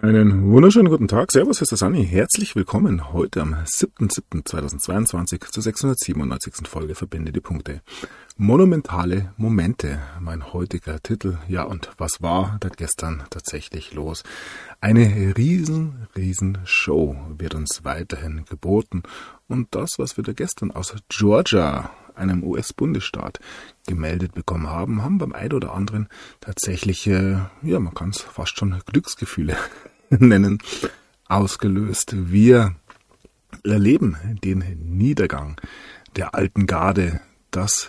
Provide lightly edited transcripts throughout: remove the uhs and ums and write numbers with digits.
Einen wunderschönen guten Tag. Servus, hier ist der Sunny. Herzlich willkommen heute am 7.7.2022 zur 697. Folge Verbinde die Punkte. Monumentale Momente, mein heutiger Titel. Ja, und was war da gestern tatsächlich los? Eine riesen Show wird uns weiterhin geboten. Und das, was wir da gestern aus Georgia, einem US-Bundesstaat, gemeldet bekommen haben, haben beim einen oder anderen tatsächlich, man kann es fast schon Glücksgefühle nennen, ausgelöst. Wir erleben den Niedergang der alten Garde, das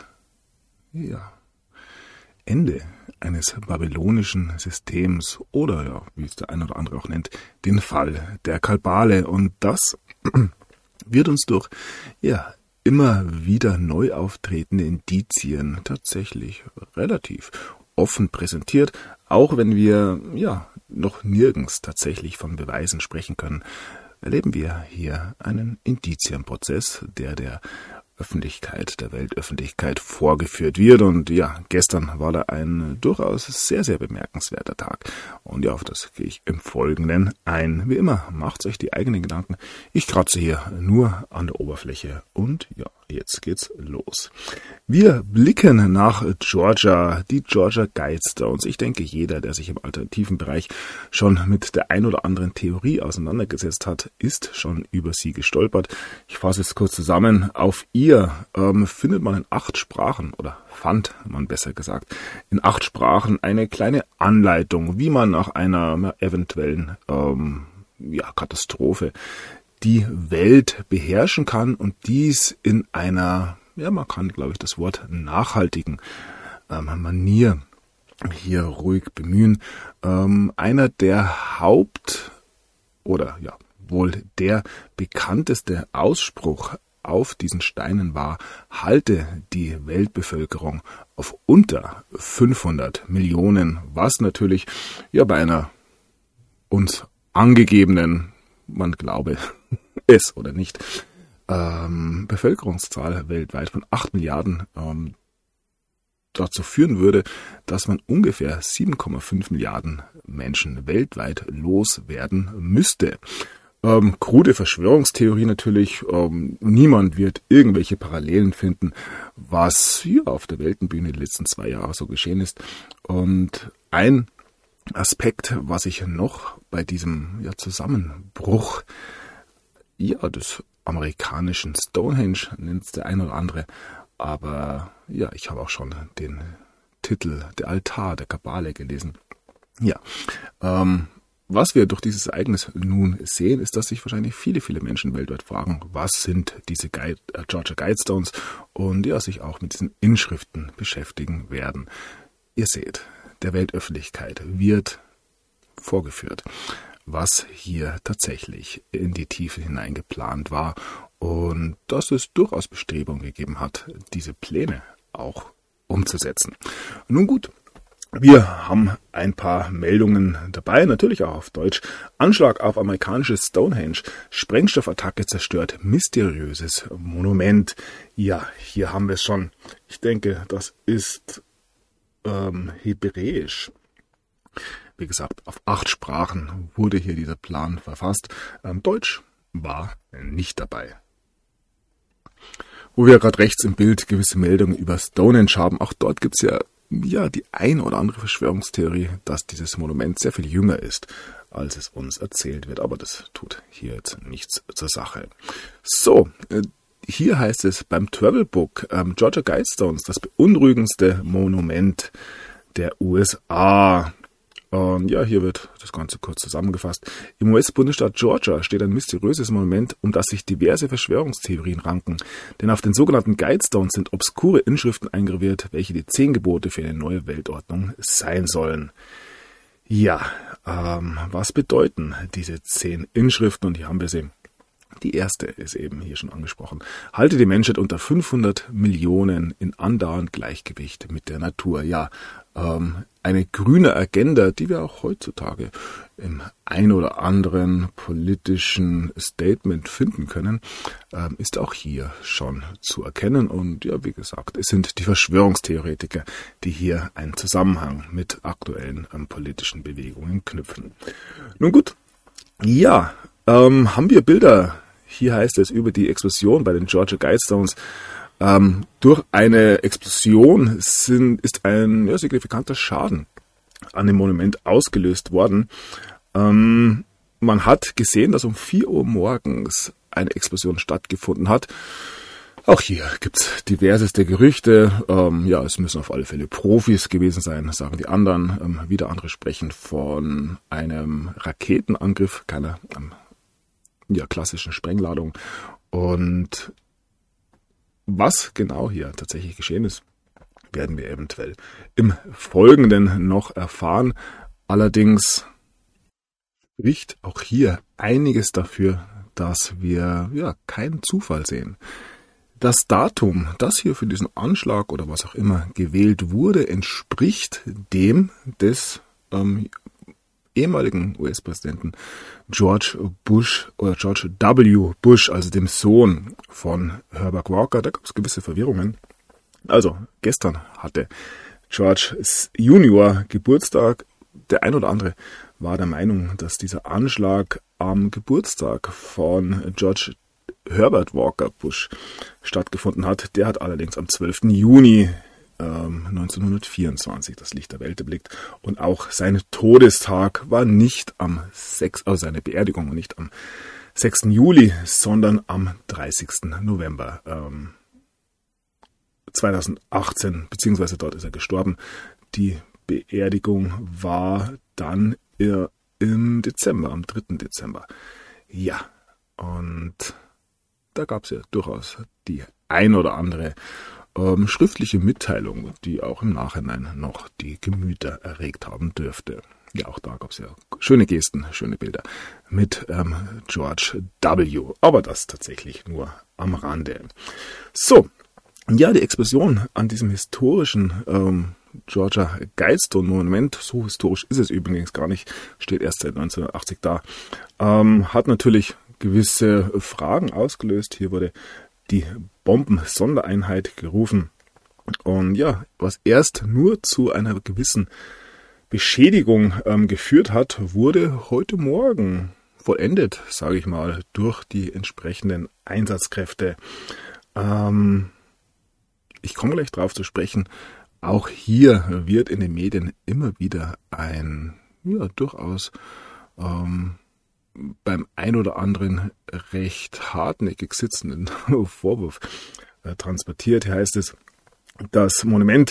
Ende eines babylonischen Systems oder, wie es der eine oder andere auch nennt, den Fall der Kabale. Und das wird uns durch immer wieder neu auftretende Indizien tatsächlich relativ offen präsentiert, auch wenn wir noch nirgends tatsächlich von Beweisen sprechen können, erleben wir hier einen Indizienprozess, der Öffentlichkeit, der Weltöffentlichkeit vorgeführt wird. Und gestern war da ein durchaus sehr bemerkenswerter Tag. Und auf das gehe ich im Folgenden ein. Wie immer, macht euch die eigenen Gedanken. Ich kratze hier nur an der Oberfläche und jetzt geht's los. Wir blicken nach Georgia, die Georgia Guidestones. Ich denke, jeder, der sich im alternativen Bereich schon mit der ein oder anderen Theorie auseinandergesetzt hat, ist schon über sie gestolpert. Ich fasse es kurz zusammen. Auf ihr findet man in 8 Sprachen, oder fand man besser gesagt, in 8 Sprachen eine kleine Anleitung, wie man nach einer eventuellen Katastrophe die Welt beherrschen kann und dies in einer, man kann, glaube ich, das Wort nachhaltigen Manier hier ruhig bemühen. Einer der wohl der bekannteste Ausspruch auf diesen Steinen war: halte die Weltbevölkerung auf unter 500 Millionen, was natürlich bei einer uns angegebenen, man glaube es oder nicht, Bevölkerungszahl weltweit von 8 Milliarden dazu führen würde, dass man ungefähr 7,5 Milliarden Menschen weltweit loswerden müsste. Krude Verschwörungstheorie natürlich. Niemand wird irgendwelche Parallelen finden, was hier auf der Weltenbühne die letzten 2 Jahre so geschehen ist. Und ein Aspekt, was ich noch bei diesem Zusammenbruch des amerikanischen Stonehenge, nennt es der ein oder andere, aber ich habe auch schon den Titel Der Altar der Kabale gelesen. Was wir durch dieses Ereignis nun sehen, ist, dass sich wahrscheinlich viele Menschen weltweit fragen, was sind diese Georgia Guidestones, und sich auch mit diesen Inschriften beschäftigen werden. Ihr seht, der Weltöffentlichkeit wird vorgeführt, was hier tatsächlich in die Tiefe hinein geplant war und dass es durchaus Bestrebungen gegeben hat, diese Pläne auch umzusetzen. Nun gut, wir haben ein paar Meldungen dabei, natürlich auch auf Deutsch. Anschlag auf amerikanisches Stonehenge, Sprengstoffattacke zerstört mysteriöses Monument. Ja, hier haben wir es schon. Ich denke, das ist Hebräisch. Wie gesagt, auf 8 Sprachen wurde hier dieser Plan verfasst. Deutsch war nicht dabei. Wo wir gerade rechts im Bild gewisse Meldungen über Stonehenge haben, auch dort gibt es die ein oder andere Verschwörungstheorie, dass dieses Monument sehr viel jünger ist, als es uns erzählt wird. Aber das tut hier jetzt nichts zur Sache. So, hier heißt es beim Travelbook Georgia Guidestones, das beunruhigendste Monument der USA. Und hier wird das Ganze kurz zusammengefasst. Im US-Bundesstaat Georgia steht ein mysteriöses Monument, um das sich diverse Verschwörungstheorien ranken. Denn auf den sogenannten Guidestones sind obskure Inschriften eingraviert, welche die 10 Gebote für eine neue Weltordnung sein sollen. Was bedeuten diese 10 Inschriften? Und hier haben wir sie. Die erste ist eben hier schon angesprochen. Halte die Menschheit unter 500 Millionen in andauernd Gleichgewicht mit der Natur. Eine grüne Agenda, die wir auch heutzutage im ein oder anderen politischen Statement finden können, ist auch hier schon zu erkennen. Und wie gesagt, es sind die Verschwörungstheoretiker, die hier einen Zusammenhang mit aktuellen politischen Bewegungen knüpfen. Nun gut, Ja, haben wir Bilder. Hier heißt es über die Explosion bei den Georgia Guidestones. Durch eine Explosion ist ein signifikanter Schaden an dem Monument ausgelöst worden. Man hat gesehen, dass um 4 Uhr morgens eine Explosion stattgefunden hat. Auch hier gibt's diverseste Gerüchte. Es müssen auf alle Fälle Profis gewesen sein, sagen die anderen. Wieder andere sprechen von einem Raketenangriff, keiner klassischen Sprengladung. Und was genau hier tatsächlich geschehen ist, werden wir eventuell im Folgenden noch erfahren. Allerdings spricht auch hier einiges dafür, dass wir keinen Zufall sehen. Das Datum, das hier für diesen Anschlag oder was auch immer gewählt wurde, entspricht dem des ehemaligen US-Präsidenten George Bush oder George W. Bush, also dem Sohn von Herbert Walker. Da gab es gewisse Verwirrungen. Also gestern hatte George Junior Geburtstag. Der ein oder andere war der Meinung, dass dieser Anschlag am Geburtstag von George Herbert Walker Bush stattgefunden hat. Der hat allerdings am 12. Juni 1924 das Licht der Welt erblickt. Und auch sein Todestag war nicht seine Beerdigung war nicht am 6. Juli, sondern am 30. November 2018, beziehungsweise dort ist er gestorben. Die Beerdigung war dann im Dezember, am 3. Dezember. Ja, und da gab es ja durchaus die ein oder andere schriftliche Mitteilung, die auch im Nachhinein noch die Gemüter erregt haben dürfte. Ja, auch da gab es ja schöne Gesten, schöne Bilder mit George W. Aber das tatsächlich nur am Rande. So, ja, die Explosion an diesem historischen Georgia Guidestone Monument, so historisch ist es übrigens gar nicht, steht erst seit 1980 da, hat natürlich gewisse Fragen ausgelöst. Hier wurde die Bombensondereinheit gerufen. Und ja, was erst nur zu einer gewissen Beschädigung geführt hat, wurde heute Morgen vollendet, sage ich mal, durch die entsprechenden Einsatzkräfte. Ich komme gleich drauf zu sprechen. Auch hier wird in den Medien immer wieder ein durchaus beim ein oder anderen recht hartnäckig sitzenden Vorwurf transportiert. Hier heißt es, das Monument,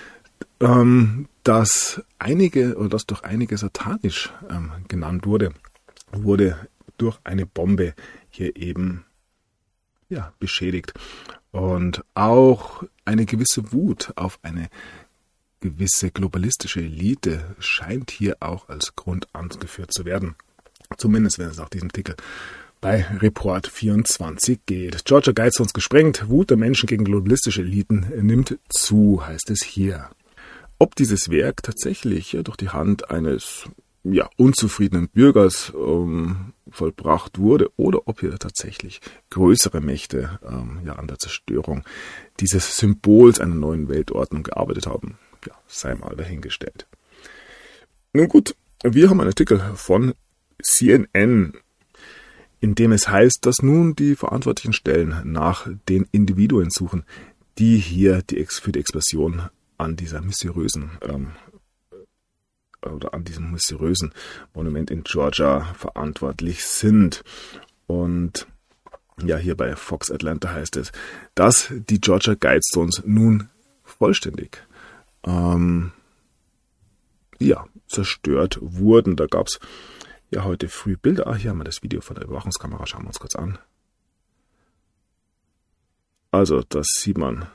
das durch einige satanisch genannt wurde durch eine Bombe hier eben beschädigt. Und auch eine gewisse Wut auf eine gewisse globalistische Elite scheint hier auch als Grund angeführt zu werden. Zumindest wenn es nach diesem Artikel bei Report 24 geht. Georgia Guidestones gesprengt, Wut der Menschen gegen globalistische Eliten nimmt zu, heißt es hier. Ob dieses Werk tatsächlich durch die Hand eines unzufriedenen Bürgers vollbracht wurde oder ob hier tatsächlich größere Mächte an der Zerstörung dieses Symbols einer neuen Weltordnung gearbeitet haben, sei mal dahingestellt. Nun gut, wir haben einen Artikel von CNN, in dem es heißt, dass nun die verantwortlichen Stellen nach den Individuen suchen, die hier für die Explosion an diesem mysteriösen Monument in Georgia verantwortlich sind. Und hier bei Fox Atlanta heißt es, dass die Georgia Guidestones nun vollständig zerstört wurden. Da gab es heute früh Bilder. Hier haben wir das Video von der Überwachungskamera. Schauen wir uns kurz an. Also das sieht man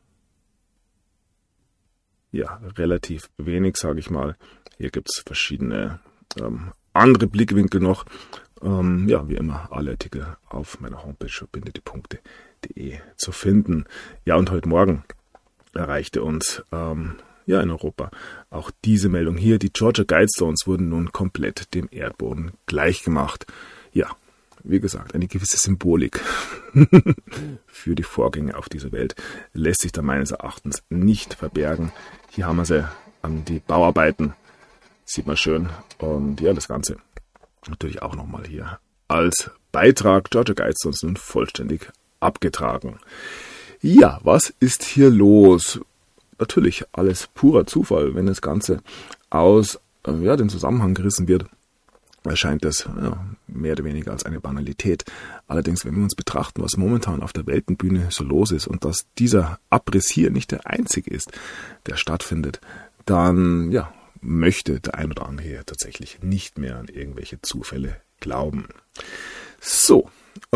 relativ wenig, sage ich mal. Hier gibt es verschiedene andere Blickwinkel noch. Wie immer alle Artikel auf meiner Homepage verbindetiepunkte.de zu finden. Ja, und heute Morgen erreichte uns in Europa auch diese Meldung hier. Die Georgia Guidestones wurden nun komplett dem Erdboden gleichgemacht. Ja, wie gesagt, eine gewisse Symbolik für die Vorgänge auf dieser Welt lässt sich da meines Erachtens nicht verbergen. Hier haben wir sie an die Bauarbeiten. Sieht man schön. Und das Ganze natürlich auch nochmal hier als Beitrag. Georgia Guidestones nun vollständig abgetragen. Ja, was ist hier los? Natürlich alles purer Zufall, wenn das Ganze aus dem Zusammenhang gerissen wird. Erscheint das mehr oder weniger als eine Banalität. Allerdings, wenn wir uns betrachten, was momentan auf der Weltenbühne so los ist und dass dieser Abriss hier nicht der einzige ist, der stattfindet, dann möchte der ein oder andere hier tatsächlich nicht mehr an irgendwelche Zufälle glauben. So,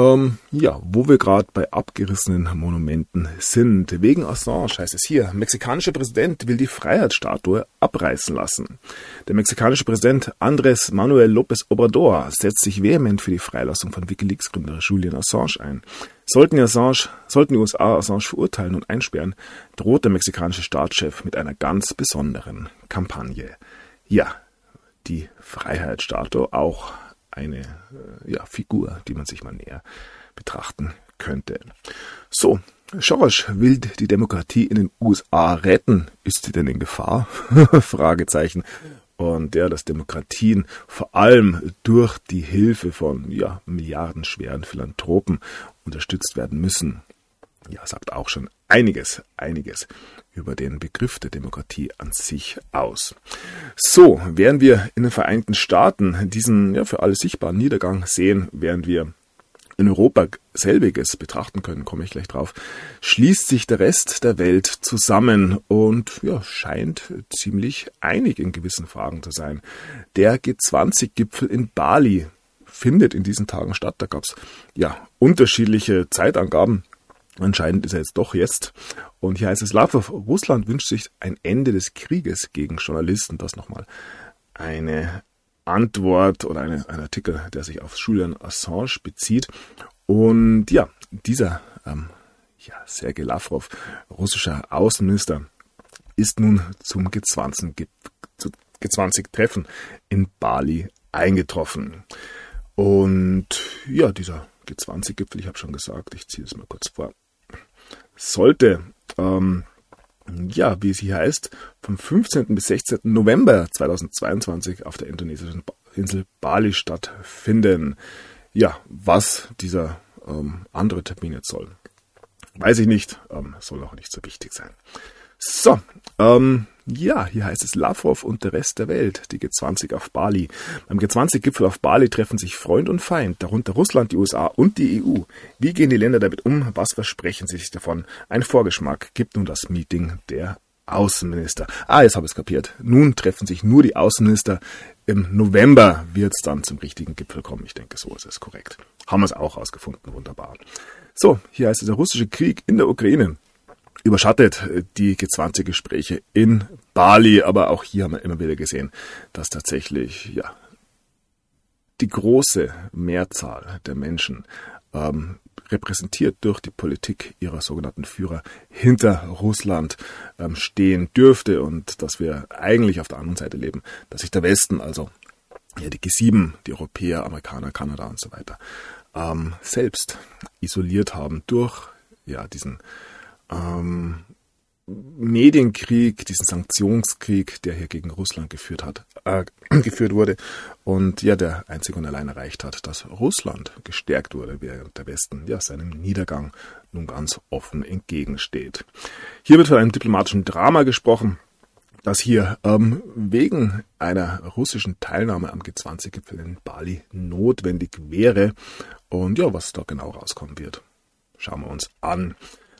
wo wir gerade bei abgerissenen Monumenten sind. Wegen Assange heißt es hier, mexikanischer Präsident will die Freiheitsstatue abreißen lassen. Der mexikanische Präsident Andrés Manuel López Obrador setzt sich vehement für die Freilassung von WikiLeaks-Gründer Julian Assange ein. Sollten die USA Assange verurteilen und einsperren, droht der mexikanische Staatschef mit einer ganz besonderen Kampagne. Ja, die Freiheitsstatue, auch eine Figur, die man sich mal näher betrachten könnte. So, Soros will die Demokratie in den USA retten. Ist sie denn in Gefahr? Fragezeichen. Und dass Demokratien vor allem durch die Hilfe von milliardenschweren Philanthropen unterstützt werden müssen. Ja, sagt auch schon einiges über den Begriff der Demokratie an sich aus. So, während wir in den Vereinigten Staaten diesen für alle sichtbaren Niedergang sehen, während wir in Europa selbiges betrachten können, komme ich gleich drauf, schließt sich der Rest der Welt zusammen und scheint ziemlich einig in gewissen Fragen zu sein. Der G20-Gipfel in Bali findet in diesen Tagen statt. Da gab es unterschiedliche Zeitangaben. Anscheinend ist er jetzt doch jetzt. Und hier heißt es, Lavrov, Russland wünscht sich ein Ende des Krieges gegen Journalisten. Das nochmal eine Antwort oder ein Artikel, der sich auf Julian Assange bezieht. Und dieser Sergei Lavrov, russischer Außenminister, ist nun zum G20-Treffen in Bali eingetroffen. Und dieser G20-Gipfel, ich habe schon gesagt, ich ziehe es mal kurz vor, sollte, wie es hier heißt, vom 15. bis 16. November 2022 auf der indonesischen Insel Bali stattfinden. Ja, was dieser andere Termin jetzt soll, weiß ich nicht, soll auch nicht so wichtig sein. So, hier heißt es Lavrov und der Rest der Welt, die G20 auf Bali. Beim G20-Gipfel auf Bali treffen sich Freund und Feind, darunter Russland, die USA und die EU. Wie gehen die Länder damit um? Was versprechen sie sich davon? Ein Vorgeschmack gibt nun das Meeting der Außenminister. Jetzt habe ich es kapiert. Nun treffen sich nur die Außenminister. Im November wird es dann zum richtigen Gipfel kommen. Ich denke, so ist es korrekt. Haben wir es auch rausgefunden. Wunderbar. So, hier heißt es, der russische Krieg in der Ukraine überschattet die G20-Gespräche in Bali, aber auch hier haben wir immer wieder gesehen, dass tatsächlich die große Mehrzahl der Menschen repräsentiert durch die Politik ihrer sogenannten Führer hinter Russland stehen dürfte und dass wir eigentlich auf der anderen Seite leben, dass sich der Westen, also die G7, die Europäer, Amerikaner, Kanada und so weiter, selbst isoliert haben durch diesen Medienkrieg, diesen Sanktionskrieg, der hier gegen Russland geführt wurde und der einzig und allein erreicht hat, dass Russland gestärkt wurde, während der Westen seinem Niedergang nun ganz offen entgegensteht. Hier wird von einem diplomatischen Drama gesprochen, das hier wegen einer russischen Teilnahme am G20-Gipfel in Bali notwendig wäre und was da genau rauskommen wird, schauen wir uns an.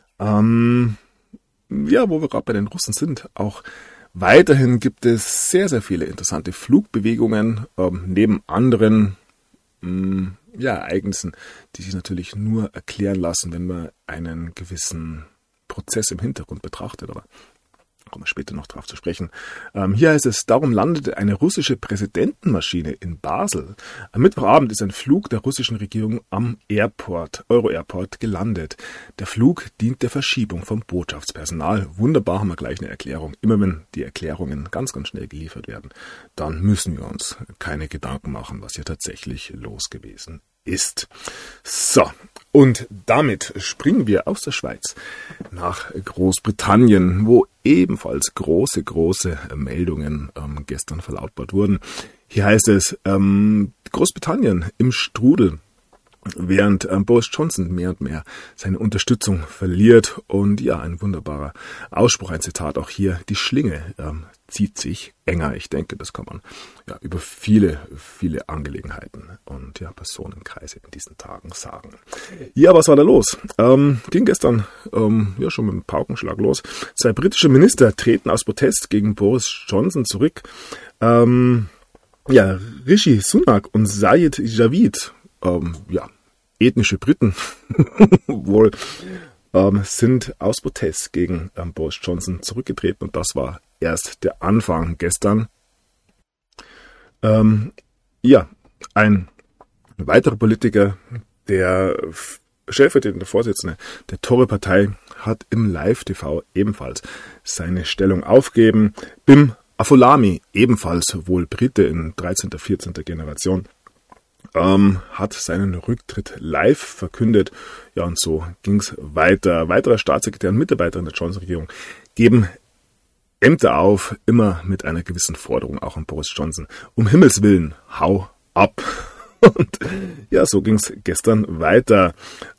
Wo wir gerade bei den Russen sind, auch weiterhin gibt es sehr, sehr viele interessante Flugbewegungen, neben anderen Ereignissen, die sich natürlich nur erklären lassen, wenn man einen gewissen Prozess im Hintergrund betrachtet, aber kommen wir später noch drauf zu sprechen. Hier heißt es, darum landete eine russische Präsidentenmaschine in Basel. Am Mittwochabend ist ein Flug der russischen Regierung am Euro-Airport gelandet. Der Flug dient der Verschiebung vom Botschaftspersonal. Wunderbar, haben wir gleich eine Erklärung. Immer wenn die Erklärungen ganz, ganz schnell geliefert werden, dann müssen wir uns keine Gedanken machen, was hier tatsächlich los gewesen ist. So, und damit springen wir aus der Schweiz nach Großbritannien, wo ebenfalls große Meldungen gestern verlautbart wurden. Hier heißt es, Großbritannien im Strudel, während Boris Johnson mehr und mehr seine Unterstützung verliert. Und ja, ein wunderbarer Ausspruch, ein Zitat auch hier, die Schlinge zieht sich enger. Ich denke, das kann man ja über viele Angelegenheiten und ja, Personenkreise in diesen Tagen sagen. Ja, was war da los? Ging gestern ja schon mit dem Paukenschlag los. 2 britische Minister treten aus Protest gegen Boris Johnson zurück. Ja, Rishi Sunak und Sajid Javid, ja, ethnische Briten wohl, sind aus Protest gegen Boris Johnson zurückgetreten und das war erst der Anfang gestern. Ja, ein weiterer Politiker, der stellvertretende Vorsitzende der Tory-Partei, hat im Live-TV ebenfalls seine Stellung aufgegeben. Bim Afolabi, ebenfalls wohl Brite in 13., 14. Generation, hat seinen Rücktritt live verkündet. Ja, und so ging es weiter. Weiterer Staatssekretär und Mitarbeiter in der Johnson-Regierung geben Ämter auf, immer mit einer gewissen Forderung, auch an Boris Johnson. Um Himmels Willen, hau ab. Und ja, so ging es gestern weiter.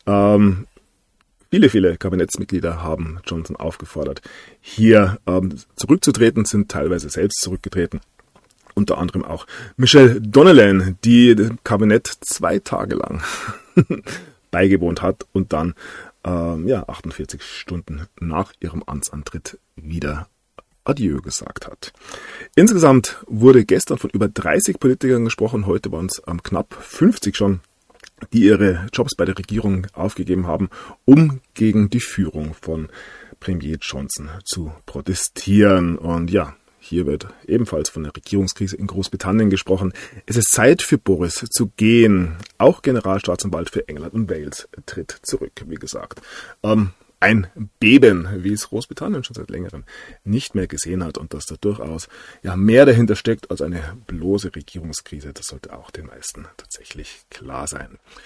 Viele Kabinettsmitglieder haben Johnson aufgefordert, hier zurückzutreten, sind teilweise selbst zurückgetreten. Unter anderem auch Michelle Donnellan, die dem Kabinett 2 Tage lang beigewohnt hat und dann 48 Stunden nach ihrem Amtsantritt wieder Adieu gesagt hat. Insgesamt wurde gestern von über 30 Politikern gesprochen, heute waren es knapp 50 schon, die ihre Jobs bei der Regierung aufgegeben haben, um gegen die Führung von Premier Johnson zu protestieren. Und ja, hier wird ebenfalls von der Regierungskrise in Großbritannien gesprochen. Es ist Zeit für Boris zu gehen. Auch Generalstaatsanwalt für England und Wales tritt zurück, wie gesagt. Ein Beben, wie es Großbritannien schon seit längerem nicht mehr gesehen hat und dass da durchaus ja mehr dahinter steckt als eine bloße Regierungskrise. Das sollte auch den meisten tatsächlich klar sein.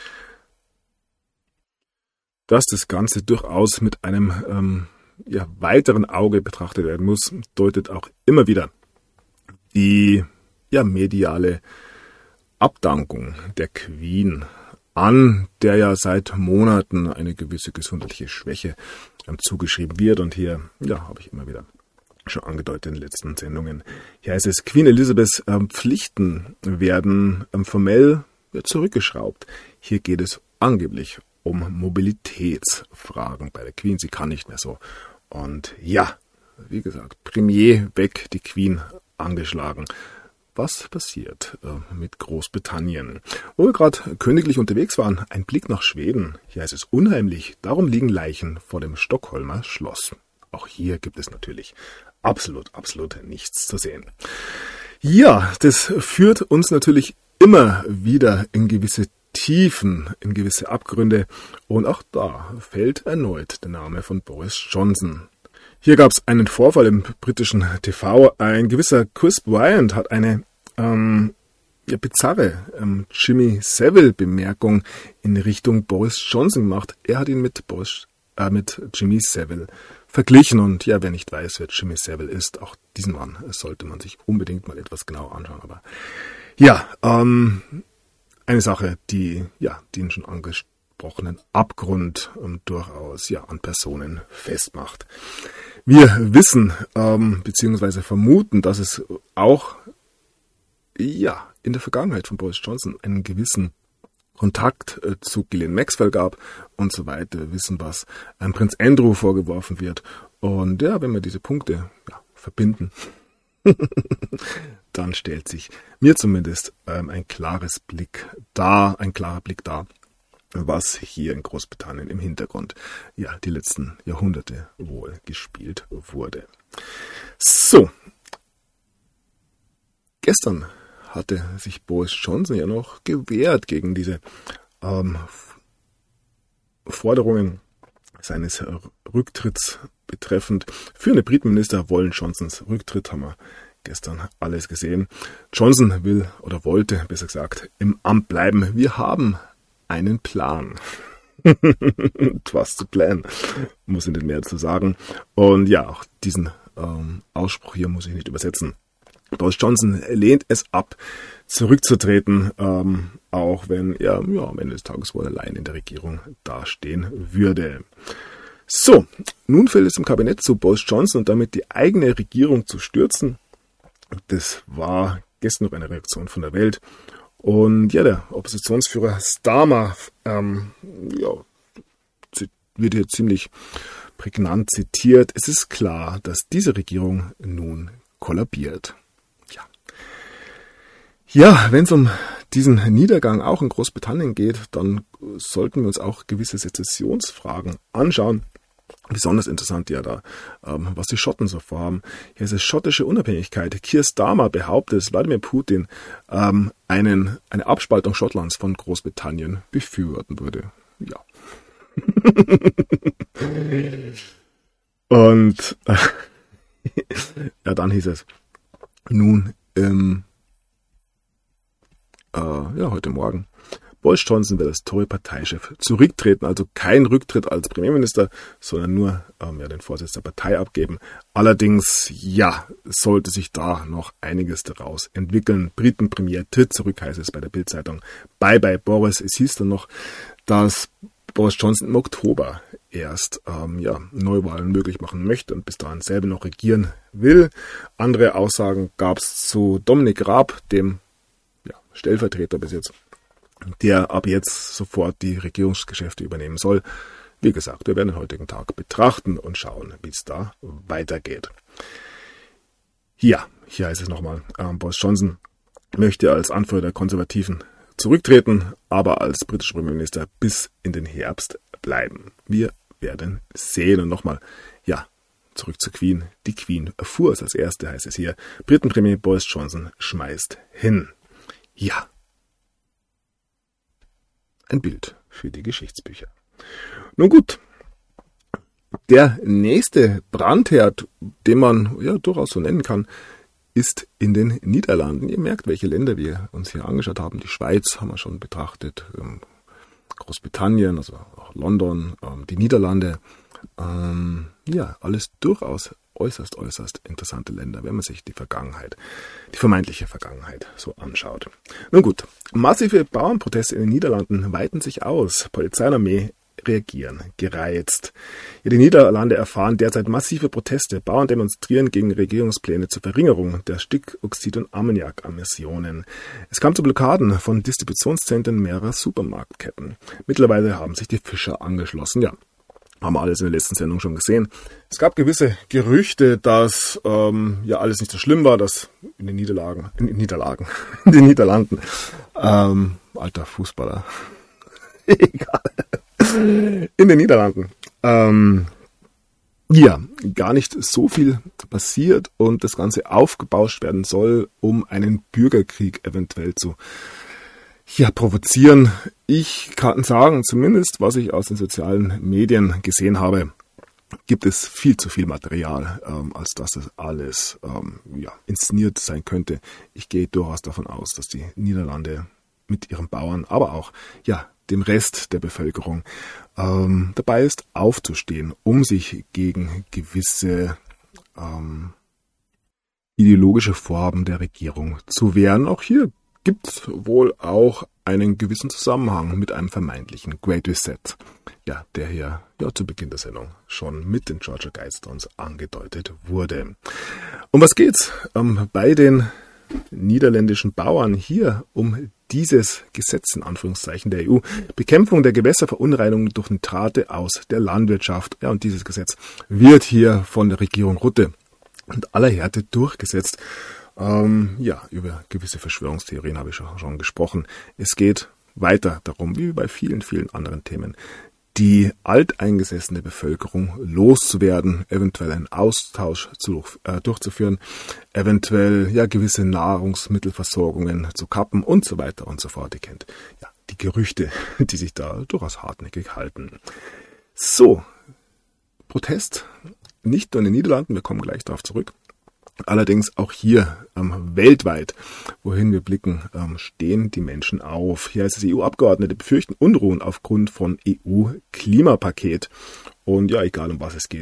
Dass das Ganze durchaus mit einem weiteren Auge betrachtet werden muss, deutet auch immer wieder die mediale Abdankung der Queen an, der ja seit Monaten eine gewisse gesundheitliche Schwäche zugeschrieben wird. Und hier habe ich immer wieder schon angedeutet in den letzten Sendungen. Hier heißt es, Queen Elizabeths Pflichten werden formell zurückgeschraubt. Hier geht es angeblich um Mobilitätsfragen bei der Queen. Sie kann nicht mehr so. Und ja, wie gesagt, Premier weg, die Queen angeschlagen. Was passiert mit Großbritannien? Wo wir gerade königlich unterwegs waren, ein Blick nach Schweden. Hier heißt es unheimlich, darum liegen Leichen vor dem Stockholmer Schloss. Auch hier gibt es natürlich absolut nichts zu sehen. Ja, das führt uns natürlich immer wieder in gewisse Tiefen, in gewisse Abgründe. Und auch da fällt erneut der Name von Boris Johnson. Hier gab es einen Vorfall im britischen TV. Ein gewisser Chris Bryant hat eine bizarre Jimmy Savile-Bemerkung in Richtung Boris Johnson gemacht. Er hat ihn mit Jimmy Savile verglichen. Und ja, wer nicht weiß, wer Jimmy Savile ist, auch diesen Mann sollte man sich unbedingt mal etwas genauer anschauen. Aber ja, eine Sache, die den schon angesprochenen Abgrund durchaus an Personen festmacht. Wir wissen bzw. vermuten, dass es auch in der Vergangenheit von Boris Johnson einen gewissen Kontakt zu Ghislaine Maxwell gab und so weiter. Wir wissen, was Prinz Andrew vorgeworfen wird. Und ja, wenn wir diese Punkte verbinden, dann stellt sich mir zumindest ein klarer Blick dar, was hier in Großbritannien im Hintergrund die letzten Jahrhunderte wohl gespielt wurde. So, gestern hatte sich Boris Johnson ja noch gewehrt gegen diese Forderungen seines Rücktritts betreffend. Führende Britenminister wollen Johnsons Rücktritt, haben wir gestern alles gesehen. Johnson will oder wollte, besser gesagt, im Amt bleiben. Wir haben einen Plan. Was zu planen, muss in den Mehr zu sagen. Und ja, auch diesen Ausspruch hier muss ich nicht übersetzen. Boris Johnson lehnt es ab, zurückzutreten, auch wenn er am Ende des Tages wohl allein in der Regierung dastehen würde. So, nun fällt es im Kabinett zu, Boris Johnson und damit die eigene Regierung zu stürzen. Das war gestern noch eine Reaktion von der Welt. Und ja, der Oppositionsführer Starmer wird hier ziemlich prägnant zitiert. Es ist klar, dass diese Regierung nun kollabiert. Ja, wenn es um diesen Niedergang auch in Großbritannien geht, dann sollten wir uns auch gewisse Sezessionsfragen anschauen. Besonders interessant ja da, was die Schotten so vorhaben. Hier ist es schottische Unabhängigkeit. Keir Starmer behauptet, dass Wladimir Putin eine Abspaltung Schottlands von Großbritannien befürworten würde. Ja. Und ja, dann hieß es nun heute Morgen, Boris Johnson wird als Tory-Parteichef zurücktreten, also kein Rücktritt als Premierminister, sondern nur den Vorsitz der Partei abgeben. Allerdings, sollte sich da noch einiges daraus entwickeln. Briten-Premier tritt zurück, heißt es bei der Bild-Zeitung. Bye bye Boris. Es hieß dann noch, dass Boris Johnson im Oktober erst Neuwahlen möglich machen möchte und bis dahin selber noch regieren will. Andere Aussagen gab es zu Dominic Raab, dem Stellvertreter bis jetzt, der ab jetzt sofort die Regierungsgeschäfte übernehmen soll. Wie gesagt, wir werden den heutigen Tag betrachten und schauen, wie es da weitergeht. Hier heißt es nochmal, Boris Johnson möchte als Anführer der Konservativen zurücktreten, aber als britischer Premierminister bis in den Herbst bleiben. Wir werden sehen. Und nochmal, zurück zur Queen. Die Queen erfuhr es als erste, heißt es hier. Britenpremier Boris Johnson schmeißt hin. Ja. Ein Bild für die Geschichtsbücher. Nun gut. Der nächste Brandherd, den man durchaus so nennen kann, ist in den Niederlanden. Ihr merkt, welche Länder wir uns hier angeschaut haben. Die Schweiz haben wir schon betrachtet, Großbritannien, also auch London, die Niederlande. Alles durchaus äußerst interessante Länder, wenn man sich die vermeintliche Vergangenheit so anschaut. Nun gut, massive Bauernproteste in den Niederlanden weiten sich aus. Polizei und Armee reagieren gereizt. Die Niederlande erfahren derzeit massive Proteste. Bauern demonstrieren gegen Regierungspläne zur Verringerung der Stickoxid- und Ammoniak-Emissionen. Es kam zu Blockaden von Distributionszentren mehrerer Supermarktketten. Mittlerweile haben sich die Fischer angeschlossen. Ja, haben wir alles in der letzten Sendung schon gesehen. Es gab gewisse Gerüchte, dass alles nicht so schlimm war, dass in den Niederlanden, alter Fußballer, egal, in den Niederlanden, gar nicht so viel passiert und das Ganze aufgebauscht werden soll, um einen Bürgerkrieg eventuell zu provozieren. Ich kann sagen, zumindest was ich aus den sozialen Medien gesehen habe, gibt es viel zu viel Material, als dass das alles inszeniert sein könnte. Ich gehe durchaus davon aus, dass die Niederlande mit ihren Bauern, aber auch dem Rest der Bevölkerung dabei ist, aufzustehen, um sich gegen gewisse ideologische Vorhaben der Regierung zu wehren. Auch hier gibt es wohl auch einen gewissen Zusammenhang mit einem vermeintlichen Great Reset, der hier zu Beginn der Sendung schon mit den Georgia Guidestones angedeutet wurde. Um was geht's? Bei den niederländischen Bauern hier um dieses Gesetz in Anführungszeichen der EU, Bekämpfung der Gewässerverunreinigungen durch Nitrate aus der Landwirtschaft. Ja, und dieses Gesetz wird hier von der Regierung Rutte mit aller Härte durchgesetzt. Über gewisse Verschwörungstheorien habe ich schon gesprochen. Es geht weiter darum, wie bei vielen anderen Themen, die alteingesessene Bevölkerung loszuwerden, eventuell einen Austausch durchzuführen, eventuell gewisse Nahrungsmittelversorgungen zu kappen und so weiter und so fort. Ihr kennt die Gerüchte, die sich da durchaus hartnäckig halten. So, Protest, nicht nur in den Niederlanden, wir kommen gleich darauf zurück. Allerdings auch hier weltweit, wohin wir blicken, stehen die Menschen auf. Hier heißt es, EU-Abgeordnete befürchten Unruhen aufgrund von EU-Klimapaket. Und egal um was es geht,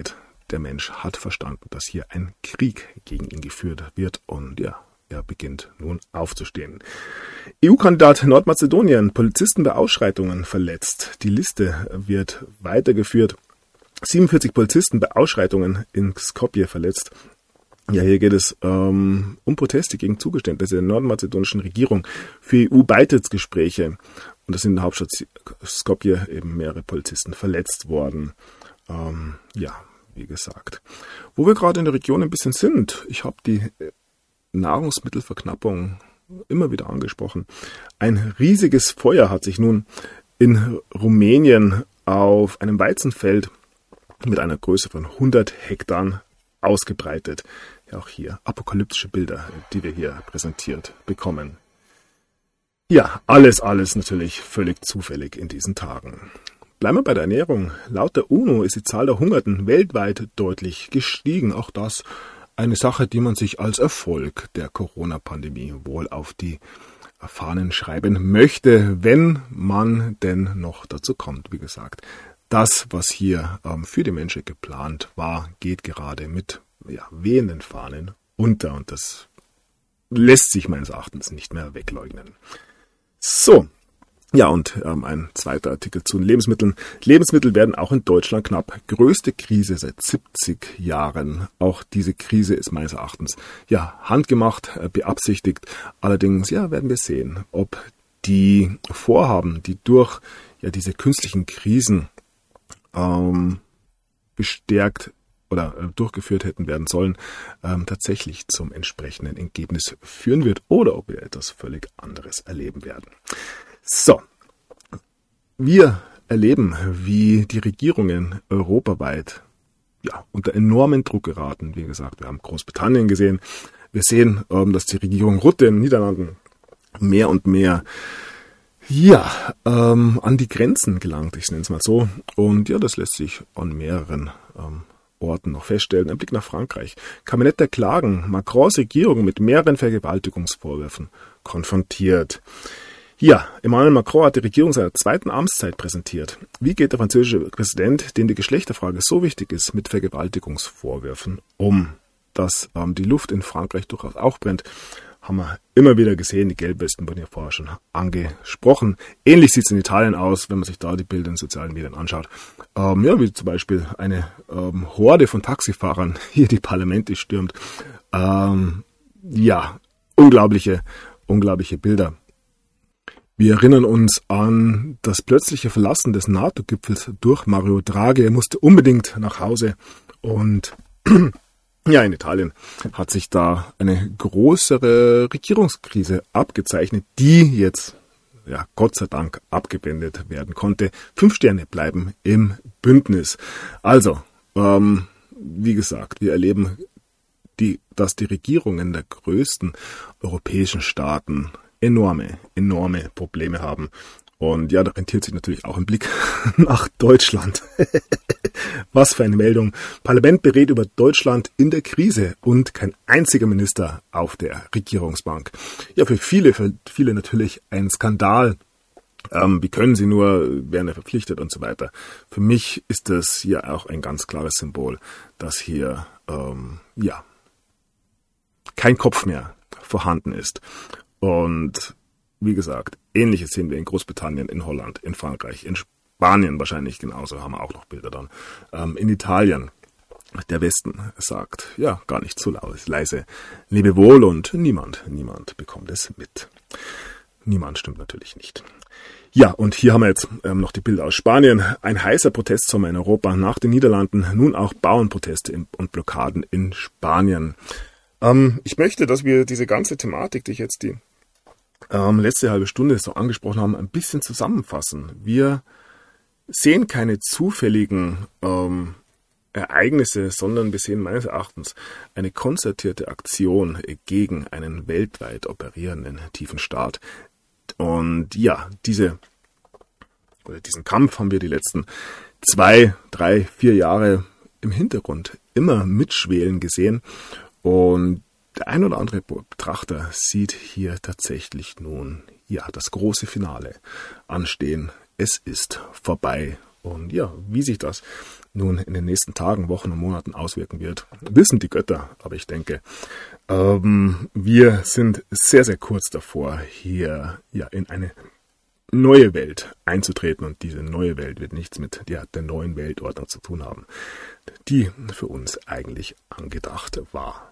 der Mensch hat verstanden, dass hier ein Krieg gegen ihn geführt wird und ja, er beginnt nun aufzustehen. EU-Kandidat Nordmazedonien, Polizisten bei Ausschreitungen verletzt. Die Liste wird weitergeführt. 47 Polizisten bei Ausschreitungen in Skopje verletzt. Ja, hier geht es um Proteste gegen Zugeständnisse der nordmazedonischen Regierung für EU-Beitrittsgespräche. Und das sind in der Hauptstadt Skopje eben mehrere Polizisten verletzt worden. Wie gesagt. Wo wir gerade in der Region ein bisschen sind, ich habe die Nahrungsmittelverknappung immer wieder angesprochen. Ein riesiges Feuer hat sich nun in Rumänien auf einem Weizenfeld mit einer Größe von 100 Hektar ausgebreitet. Ja, auch hier apokalyptische Bilder, die wir hier präsentiert bekommen. Ja, alles natürlich völlig zufällig in diesen Tagen. Bleiben wir bei der Ernährung. Laut der UNO ist die Zahl der Hungernden weltweit deutlich gestiegen. Auch das eine Sache, die man sich als Erfolg der Corona-Pandemie wohl auf die Fahnen schreiben möchte, wenn man denn noch dazu kommt. Wie gesagt, das, was hier für die Menschheit geplant war, geht gerade mit wehenden Fahnen unter und das lässt sich meines Erachtens nicht mehr wegleugnen. So, ja, und ein zweiter Artikel zu den Lebensmitteln. Lebensmittel werden auch in Deutschland knapp. Größte Krise seit 70 Jahren. Auch diese Krise ist meines Erachtens handgemacht, beabsichtigt. Allerdings werden wir sehen, ob die Vorhaben, die durch diese künstlichen Krisen bestärkt oder durchgeführt hätten werden sollen, tatsächlich zum entsprechenden Ergebnis führen wird oder ob wir etwas völlig anderes erleben werden. So, wir erleben, wie die Regierungen europaweit unter enormen Druck geraten. Wie gesagt, wir haben Großbritannien gesehen. Wir sehen, dass die Regierung Rutte in den Niederlanden mehr und mehr an die Grenzen gelangt, ich nenne es mal so. Und das lässt sich an mehreren Orten noch feststellen. Ein Blick nach Frankreich. Kabinett der Klagen. Macrons Regierung mit mehreren Vergewaltigungsvorwürfen konfrontiert. Ja, Emmanuel Macron hat die Regierung seiner zweiten Amtszeit präsentiert. Wie geht der französische Präsident, dem die Geschlechterfrage so wichtig ist, mit Vergewaltigungsvorwürfen um? Dass die Luft in Frankreich durchaus auch brennt, haben wir immer wieder gesehen. Die Gelbwesten wurden ja vorher schon angesprochen. Ähnlich sieht es in Italien aus, wenn man sich da die Bilder in sozialen Medien anschaut. Wie zum Beispiel eine Horde von Taxifahrern hier die Parlamente stürmt. Unglaubliche Bilder. Wir erinnern uns an das plötzliche Verlassen des NATO-Gipfels durch Mario Draghi. Er musste unbedingt nach Hause und in Italien hat sich da eine größere Regierungskrise abgezeichnet, die jetzt, Gott sei Dank, abgewendet werden konnte. 5 Sterne bleiben im Bündnis. Also, wie gesagt, wir erleben, dass die Regierungen der größten europäischen Staaten enorme Probleme haben. Und da rentiert sich natürlich auch ein Blick nach Deutschland. Was für eine Meldung. Parlament berät über Deutschland in der Krise und kein einziger Minister auf der Regierungsbank. Ja, für viele natürlich ein Skandal. Wie können sie nur, werden verpflichtet und so weiter. Für mich ist das auch ein ganz klares Symbol, dass hier kein Kopf mehr vorhanden ist. Und wie gesagt, Ähnliches sehen wir in Großbritannien, in Holland, in Frankreich, in Spanien wahrscheinlich genauso, haben wir auch noch Bilder dann. In Italien, der Westen sagt, gar nicht so leise, Lebewohl und niemand bekommt es mit. Niemand stimmt natürlich nicht. Ja, und hier haben wir jetzt noch die Bilder aus Spanien. Ein heißer Protestsommer in Europa nach den Niederlanden, nun auch Bauernproteste und Blockaden in Spanien. Ich möchte, dass wir diese ganze Thematik, die ich jetzt die letzte halbe Stunde so angesprochen haben, ein bisschen zusammenfassen. Wir sehen keine zufälligen Ereignisse, sondern wir sehen meines Erachtens eine konzertierte Aktion gegen einen weltweit operierenden tiefen Staat. Und diesen Kampf haben wir die letzten 2, 3, 4 Jahre im Hintergrund immer mitschwelen gesehen. Und der ein oder andere Betrachter sieht hier tatsächlich nun das große Finale anstehen. Es ist vorbei Und ja, wie sich das nun in den nächsten Tagen, Wochen und Monaten auswirken wird, wissen die Götter. Aber ich denke, wir sind sehr, sehr kurz davor, hier in eine neue Welt einzutreten. Und diese neue Welt wird nichts mit der neuen Weltordnung zu tun haben, die für uns eigentlich angedacht war.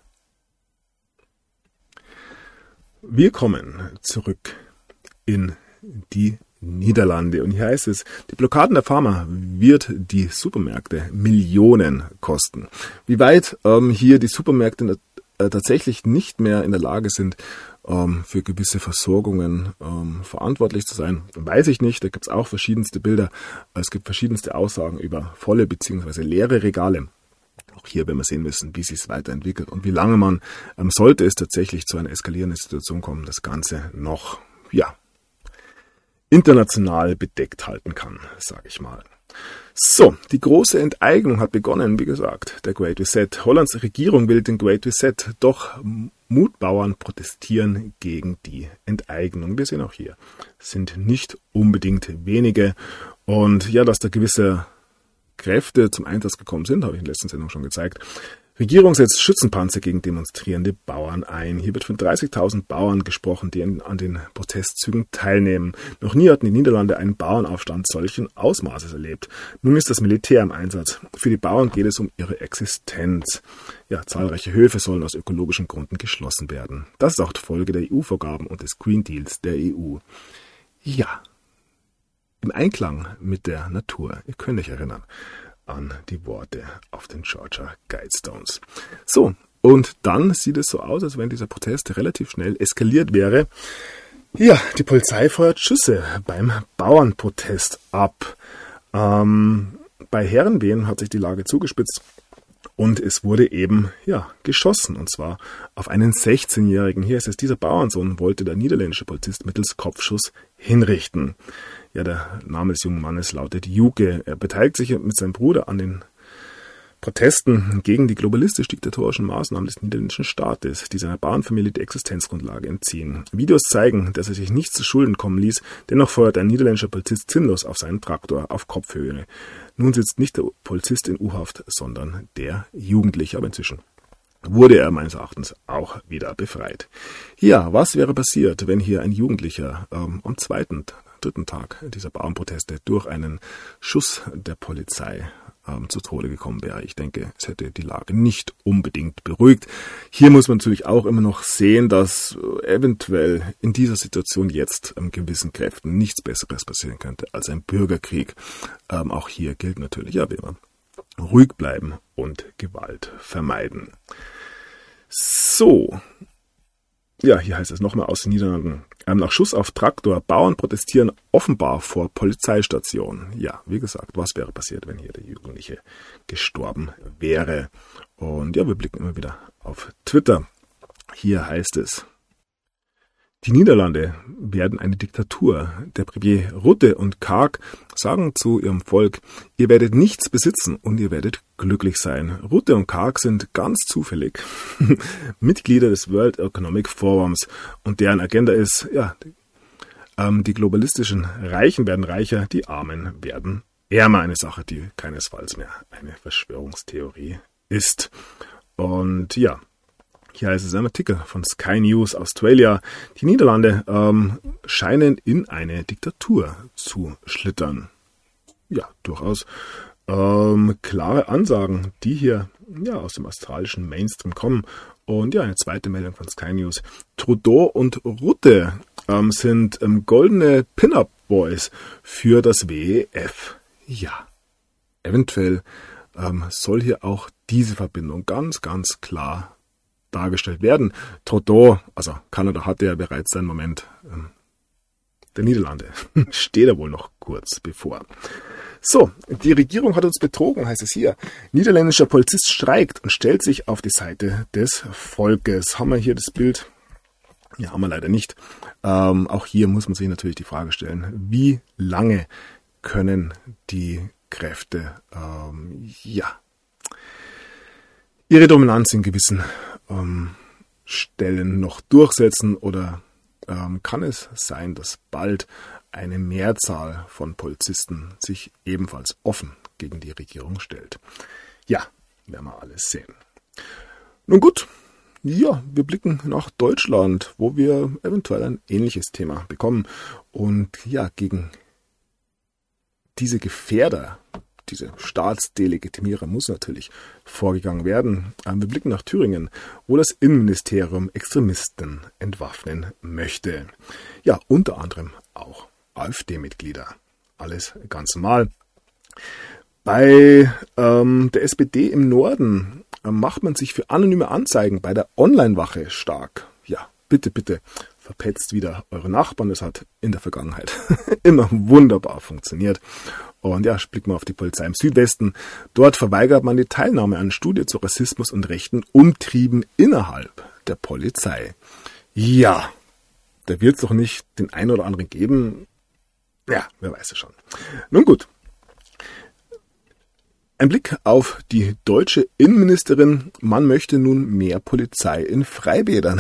Wir kommen zurück in die Niederlande und hier heißt es, die Blockaden der Pharma wird die Supermärkte Millionen kosten. Wie weit hier die Supermärkte tatsächlich nicht mehr in der Lage sind, für gewisse Versorgungen verantwortlich zu sein, weiß ich nicht. Da gibt es auch verschiedenste Bilder. Es gibt verschiedenste Aussagen über volle bzw. leere Regale. Auch hier werden wir sehen müssen, wie sich es weiterentwickelt und wie lange man, sollte es tatsächlich zu einer eskalierenden Situation kommen, das Ganze noch, international bedeckt halten kann, sage ich mal. So, die große Enteignung hat begonnen, wie gesagt, der Great Reset. Hollands Regierung will den Great Reset, doch Mutbauern protestieren gegen die Enteignung. Wir sehen auch hier, es sind nicht unbedingt wenige und dass da gewisse Kräfte zum Einsatz gekommen sind, habe ich in der letzten Sendung schon gezeigt. Regierung setzt Schützenpanzer gegen demonstrierende Bauern ein. Hier wird von 30.000 Bauern gesprochen, die an den Protestzügen teilnehmen. Noch nie hatten die Niederlande einen Bauernaufstand solchen Ausmaßes erlebt. Nun ist das Militär im Einsatz. Für die Bauern geht es um ihre Existenz. Zahlreiche Höfe sollen aus ökologischen Gründen geschlossen werden. Das ist auch die Folge der EU-Vorgaben und des Green Deals der EU. Im Einklang mit der Natur. Ihr könnt euch erinnern an die Worte auf den Georgia Guidestones. So, und dann sieht es so aus, als wenn dieser Protest relativ schnell eskaliert wäre. Die Polizei feuert Schüsse beim Bauernprotest ab. Bei Herrenwehen hat sich die Lage zugespitzt und es wurde eben geschossen, und zwar auf einen 16-Jährigen. Hier ist es, dieser Bauernsohn wollte der niederländische Polizist mittels Kopfschuss hinrichten. Der Name des jungen Mannes lautet Juke. Er beteiligt sich mit seinem Bruder an den Protesten gegen die globalistisch-diktatorischen Maßnahmen des niederländischen Staates, die seiner Bauernfamilie die Existenzgrundlage entziehen. Videos zeigen, dass er sich nichts zu Schulden kommen ließ, dennoch feuert ein niederländischer Polizist sinnlos auf seinen Traktor auf Kopfhöhe. Nun sitzt nicht der Polizist in U-Haft, sondern der Jugendliche, aber inzwischen wurde er meines Erachtens auch wieder befreit. Was wäre passiert, wenn hier ein Jugendlicher am dritten Tag dieser Bauernproteste durch einen Schuss der Polizei zu Tode gekommen wäre? Ich denke, es hätte die Lage nicht unbedingt beruhigt. Hier muss man natürlich auch immer noch sehen, dass eventuell in dieser Situation jetzt gewissen Kräften nichts Besseres passieren könnte als ein Bürgerkrieg. Auch hier gilt natürlich, wie immer, ruhig bleiben und Gewalt vermeiden. So, hier heißt es nochmal aus den Niederlanden. Nach Schuss auf Traktor, Bauern protestieren offenbar vor Polizeistation. Wie gesagt, was wäre passiert, wenn hier der Jugendliche gestorben wäre? Und wir blicken immer wieder auf Twitter. Hier heißt es, die Niederlande werden eine Diktatur. Der Premier Rutte und Kaag sagen zu ihrem Volk, ihr werdet nichts besitzen und ihr werdet glücklich sein. Rutte und Kaag sind ganz zufällig Mitglieder des World Economic Forums und deren Agenda ist, die globalistischen Reichen werden reicher, die Armen werden ärmer. Eine Sache, die keinesfalls mehr eine Verschwörungstheorie ist. Und hier heißt es ein Artikel von Sky News Australia. Die Niederlande scheinen in eine Diktatur zu schlittern. Durchaus klare Ansagen, die hier aus dem australischen Mainstream kommen. Und eine zweite Meldung von Sky News. Trudeau und Rutte sind goldene Pin-Up-Boys für das WEF. Eventuell soll hier auch diese Verbindung ganz, ganz klar dargestellt werden. Trudeau, also Kanada hatte ja bereits seinen Moment, der Niederlande steht er wohl noch kurz bevor. So, die Regierung hat uns betrogen, heißt es hier. Niederländischer Polizist streikt und stellt sich auf die Seite des Volkes. Haben wir hier das Bild? Haben wir leider nicht. Auch hier muss man sich natürlich die Frage stellen, wie lange können die Kräfte ihre Dominanz in gewissen Stellen noch durchsetzen oder kann es sein, dass bald eine Mehrzahl von Polizisten sich ebenfalls offen gegen die Regierung stellt. Ja, werden wir alles sehen. Nun gut, ja, wir blicken nach Deutschland, wo wir eventuell ein ähnliches Thema bekommen. Und ja, gegen diese Gefährder, diese Staatsdelegitimierer muss natürlich vorgegangen werden. Wir blicken nach Thüringen, wo das Innenministerium Extremisten entwaffnen möchte. Ja, unter anderem auch AfD-Mitglieder. Alles ganz normal. Bei der SPD im Norden macht man sich für anonyme Anzeigen bei der Online-Wache stark. Ja, bitte, bitte, verpetzt wieder eure Nachbarn. Das hat in der Vergangenheit immer wunderbar funktioniert. Und ja, blicken wir auf die Polizei im Südwesten. Dort verweigert man die Teilnahme an Studie zu Rassismus und rechten Umtrieben innerhalb der Polizei. Ja, da wird es doch nicht den einen oder anderen geben. Ja, wer weiß es schon. Nun gut. Ein Blick auf die deutsche Innenministerin. Man möchte nun mehr Polizei in Freibädern.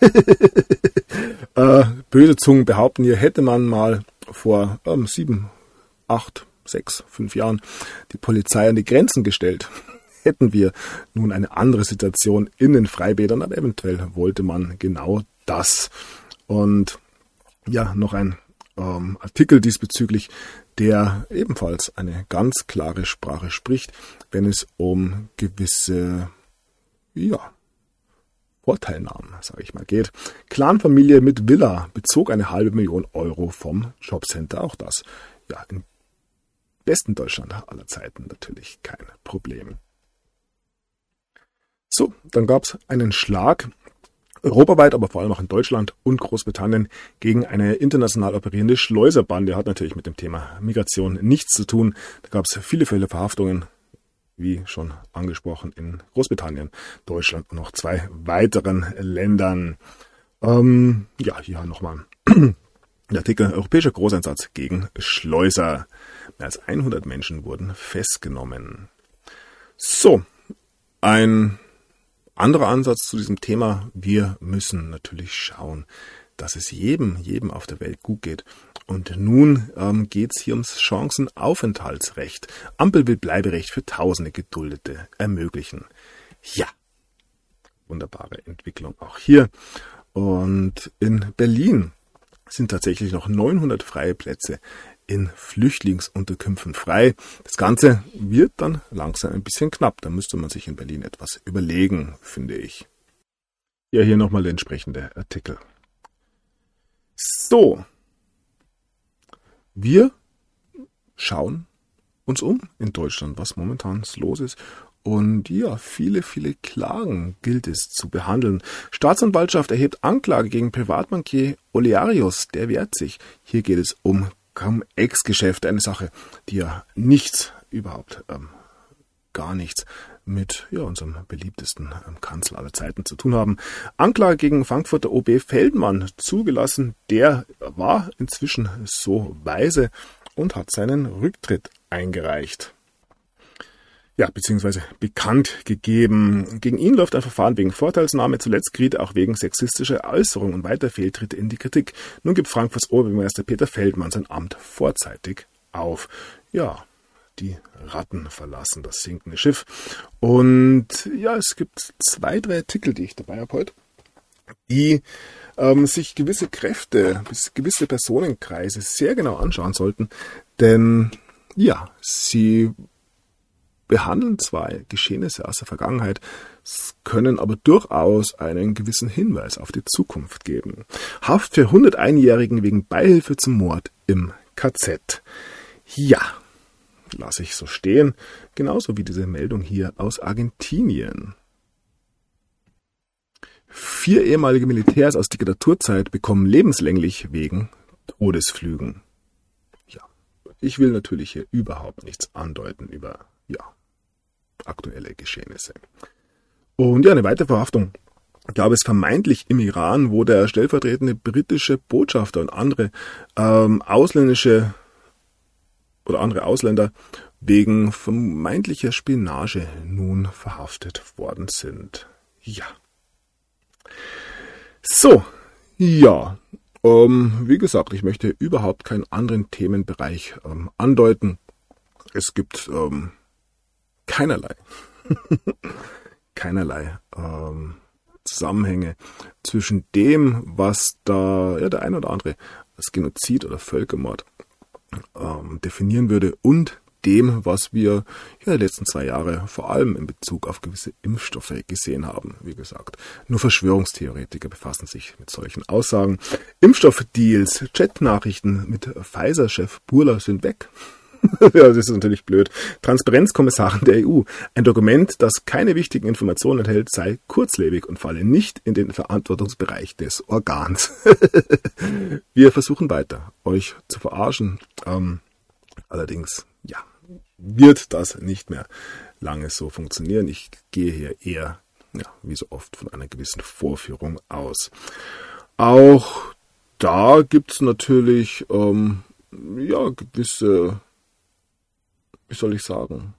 Böse Zungen behaupten, hier hätte man mal vor 7, 8, 6, 5 Jahren die Polizei an die Grenzen gestellt. Hätten wir nun eine andere Situation in den Freibädern, aber eventuell wollte man genau das. Und ja, noch ein Artikel diesbezüglich, der ebenfalls eine ganz klare Sprache spricht, wenn es um gewisse, Vorteilnahmen, sage ich mal, geht. Clanfamilie mit Villa bezog eine $500.000 vom Jobcenter. Auch das, ja, im besten Deutschland aller Zeiten natürlich kein Problem. So, dann gab es einen Schlag europaweit, aber vor allem auch in Deutschland und Großbritannien gegen eine international operierende Schleuserbande. Hat natürlich mit dem Thema Migration nichts zu tun. Da gab es viele Verhaftungen, wie schon angesprochen, in Großbritannien, Deutschland und noch 2 weiteren Ländern. Hier nochmal der Artikel: Europäischer Großeinsatz gegen Schleuser. Mehr als 100 Menschen wurden festgenommen. So, ein anderer Ansatz zu diesem Thema: Wir müssen natürlich schauen, dass es jedem auf der Welt gut geht. Und nun geht es hier ums Chancenaufenthaltsrecht. Ampel will Bleiberecht für tausende Geduldete ermöglichen. Ja, wunderbare Entwicklung auch hier. Und in Berlin sind tatsächlich noch 900 freie Plätze in Flüchtlingsunterkünften frei. Das Ganze wird dann langsam ein bisschen knapp. Da müsste man sich in Berlin etwas überlegen, finde ich. Ja, hier nochmal der entsprechende Artikel. So, wir schauen uns um in Deutschland, was momentan los ist. Und ja, viele Klagen gilt es zu behandeln. Staatsanwaltschaft erhebt Anklage gegen Privatbankier Olearius, der wehrt sich. Hier geht es um Cum-Ex-Geschäfte, eine Sache, die ja gar nichts mit unserem beliebtesten Kanzler aller Zeiten zu tun haben. Anklage gegen Frankfurter OB Feldmann zugelassen. Der war inzwischen so weise und hat seinen Rücktritt eingereicht. Ja, beziehungsweise bekannt gegeben. Gegen ihn läuft ein Verfahren wegen Vorteilsnahme. Zuletzt geriet er auch wegen sexistischer Äußerungen und weiter Fehltritte in die Kritik. Nun gibt Frankfurts Oberbürgermeister Peter Feldmann sein Amt vorzeitig auf. Ja, die Ratten verlassen das sinkende Schiff. Und ja, es gibt 2, 3 Artikel, die ich dabei habe heute, die sich gewisse Kräfte, gewisse Personenkreise sehr genau anschauen sollten. Denn ja, sie behandeln zwar Geschehnisse aus der Vergangenheit, können aber durchaus einen gewissen Hinweis auf die Zukunft geben. Haft für 101-Jährigen wegen Beihilfe zum Mord im KZ. Ja, lasse ich so stehen. Genauso wie diese Meldung hier aus Argentinien. 4 ehemalige Militärs aus Diktaturzeit bekommen lebenslänglich wegen Todesflügen. Ja, ich will natürlich hier überhaupt nichts andeuten über aktuelle Geschehnisse. Und ja, eine weitere Verhaftung gab es vermeintlich im Iran, wo der stellvertretende britische Botschafter und andere ausländische oder andere Ausländer wegen vermeintlicher Spionage nun verhaftet worden sind. Ja. So, ja. Wie gesagt, ich möchte überhaupt keinen anderen Themenbereich andeuten. Es gibt keinerlei Zusammenhänge zwischen dem, was da der ein oder andere als Genozid oder Völkermord definieren würde, und dem, was wir die letzten 2 Jahre vor allem in Bezug auf gewisse Impfstoffe gesehen haben. Wie gesagt, nur Verschwörungstheoretiker befassen sich mit solchen Aussagen. Impfstoffdeals, Chatnachrichten mit Pfizer-Chef Burla sind weg. Ja, das ist natürlich blöd. Transparenzkommissarin der EU. Ein Dokument, das keine wichtigen Informationen enthält, sei kurzlebig und falle nicht in den Verantwortungsbereich des Organs. Wir versuchen weiter, euch zu verarschen. Allerdings, wird das nicht mehr lange so funktionieren. Ich gehe hier eher, wie so oft, von einer gewissen Vorführung aus. Auch da gibt es natürlich, gewisse, wie soll ich sagen,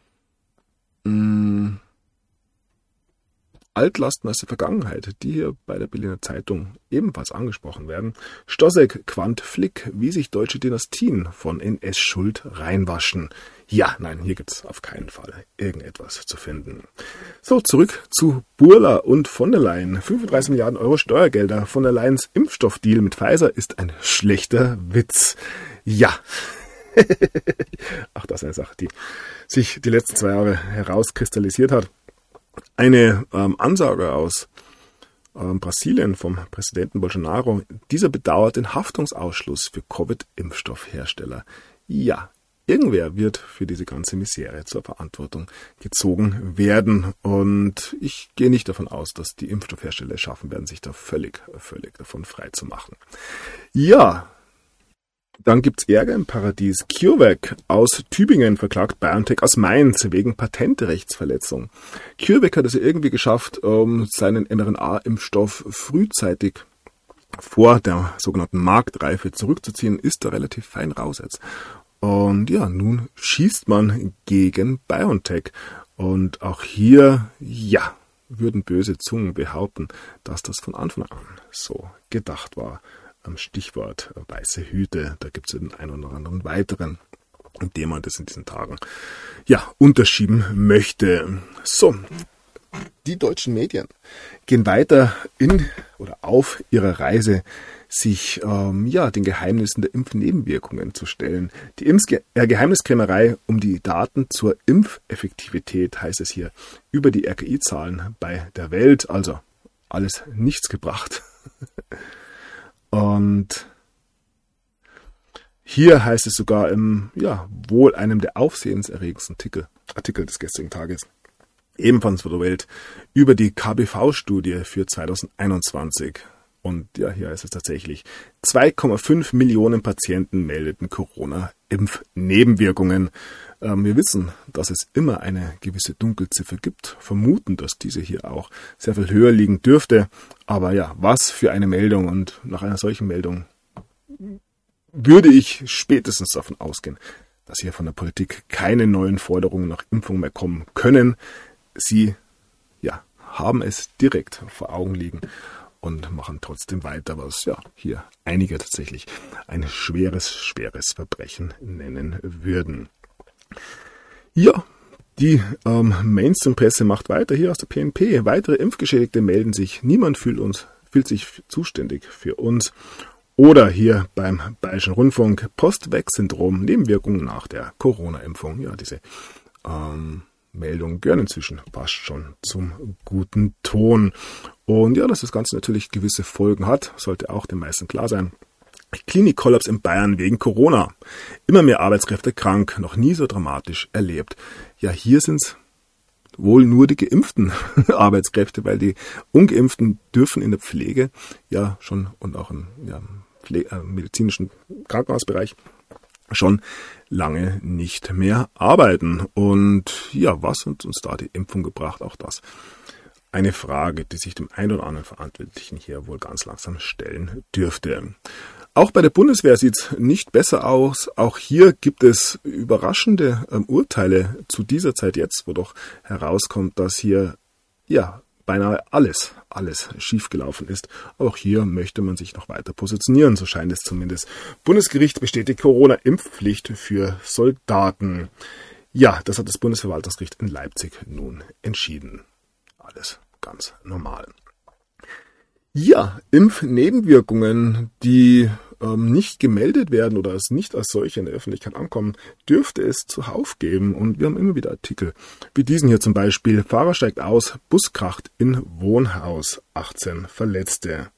Altlasten aus der Vergangenheit, die hier bei der Berliner Zeitung ebenfalls angesprochen werden. Stossek, Quandt, Flick, wie sich deutsche Dynastien von NS-Schuld reinwaschen. Ja, nein, hier gibt's auf keinen Fall irgendetwas zu finden. So, zurück zu Burla und von der Leyen. 35 Milliarden Euro Steuergelder. Von der Leyens Impfstoffdeal mit Pfizer ist ein schlechter Witz. Ja. Ach, das ist eine Sache, die sich die letzten 2 Jahre herauskristallisiert hat. Eine Ansage aus Brasilien vom Präsidenten Bolsonaro. Dieser bedauert den Haftungsausschluss für Covid-Impfstoffhersteller. Ja, irgendwer wird für diese ganze Misere zur Verantwortung gezogen werden. Und ich gehe nicht davon aus, dass die Impfstoffhersteller es schaffen werden, sich da völlig davon frei zu machen. Ja. Dann gibt's Ärger im Paradies. CureVac aus Tübingen verklagt BioNTech aus Mainz wegen Patentrechtsverletzung. CureVac hat es ja irgendwie geschafft, seinen mRNA-Impfstoff frühzeitig vor der sogenannten Marktreife zurückzuziehen, ist da relativ fein raus jetzt. Und ja, nun schießt man gegen BioNTech. Und auch hier, würden böse Zungen behaupten, dass das von Anfang an so gedacht war. Stichwort weiße Hüte, da gibt es den einen oder anderen weiteren, dem man das in diesen Tagen unterschieben möchte. So, die deutschen Medien gehen weiter auf ihrer Reise, sich den Geheimnissen der Impfnebenwirkungen zu stellen. Die Geheimniskrämerei um die Daten zur Impfeffektivität, heißt es hier, über die RKI-Zahlen bei der Welt, also alles nichts gebracht. Und hier heißt es sogar im, wohl einem der aufsehenserregendsten Artikel des gestrigen Tages, ebenfalls von der Welt, über die KBV-Studie für 2021. Und hier heißt es tatsächlich, 2,5 Millionen Patienten meldeten Corona-Impfnebenwirkungen. Wir wissen, dass es immer eine gewisse Dunkelziffer gibt, vermuten, dass diese hier auch sehr viel höher liegen dürfte. Aber was für eine Meldung, und nach einer solchen Meldung würde ich spätestens davon ausgehen, dass hier von der Politik keine neuen Forderungen nach Impfung mehr kommen können. Sie haben es direkt vor Augen liegen und machen trotzdem weiter, was hier einige tatsächlich ein schweres Verbrechen nennen würden. Ja, die Mainstream-Presse macht weiter hier aus der PNP. Weitere Impfgeschädigte melden sich. Niemand fühlt sich zuständig für uns. Oder hier beim Bayerischen Rundfunk Post-Vax-Syndrom, Nebenwirkungen nach der Corona-Impfung. Ja, diese Meldungen gehören inzwischen fast schon zum guten Ton. Und dass das Ganze natürlich gewisse Folgen hat, sollte auch den meisten klar sein. Klinikkollaps in Bayern wegen Corona. Immer mehr Arbeitskräfte krank, noch nie so dramatisch erlebt. Ja, hier sind es wohl nur die geimpften Arbeitskräfte, weil die Ungeimpften dürfen in der Pflege schon und auch im medizinischen Krankenhausbereich schon lange nicht mehr arbeiten. Und was hat uns da die Impfung gebracht? Auch das eine Frage, die sich dem einen oder anderen Verantwortlichen hier wohl ganz langsam stellen dürfte. Auch bei der Bundeswehr sieht es nicht besser aus. Auch hier gibt es überraschende Urteile zu dieser Zeit jetzt, wo doch herauskommt, dass hier beinahe alles schiefgelaufen ist. Auch hier möchte man sich noch weiter positionieren, so scheint es zumindest. Bundesgericht bestätigt Corona-Impfpflicht für Soldaten. Ja, das hat das Bundesverwaltungsgericht in Leipzig nun entschieden. Alles ganz normal. Ja, Impfnebenwirkungen, die nicht gemeldet werden oder es nicht als solche in der Öffentlichkeit ankommen, dürfte es zuhauf geben. Und wir haben immer wieder Artikel wie diesen hier zum Beispiel. Fahrer steigt aus, Bus kracht in Wohnhaus, 18 Verletzte.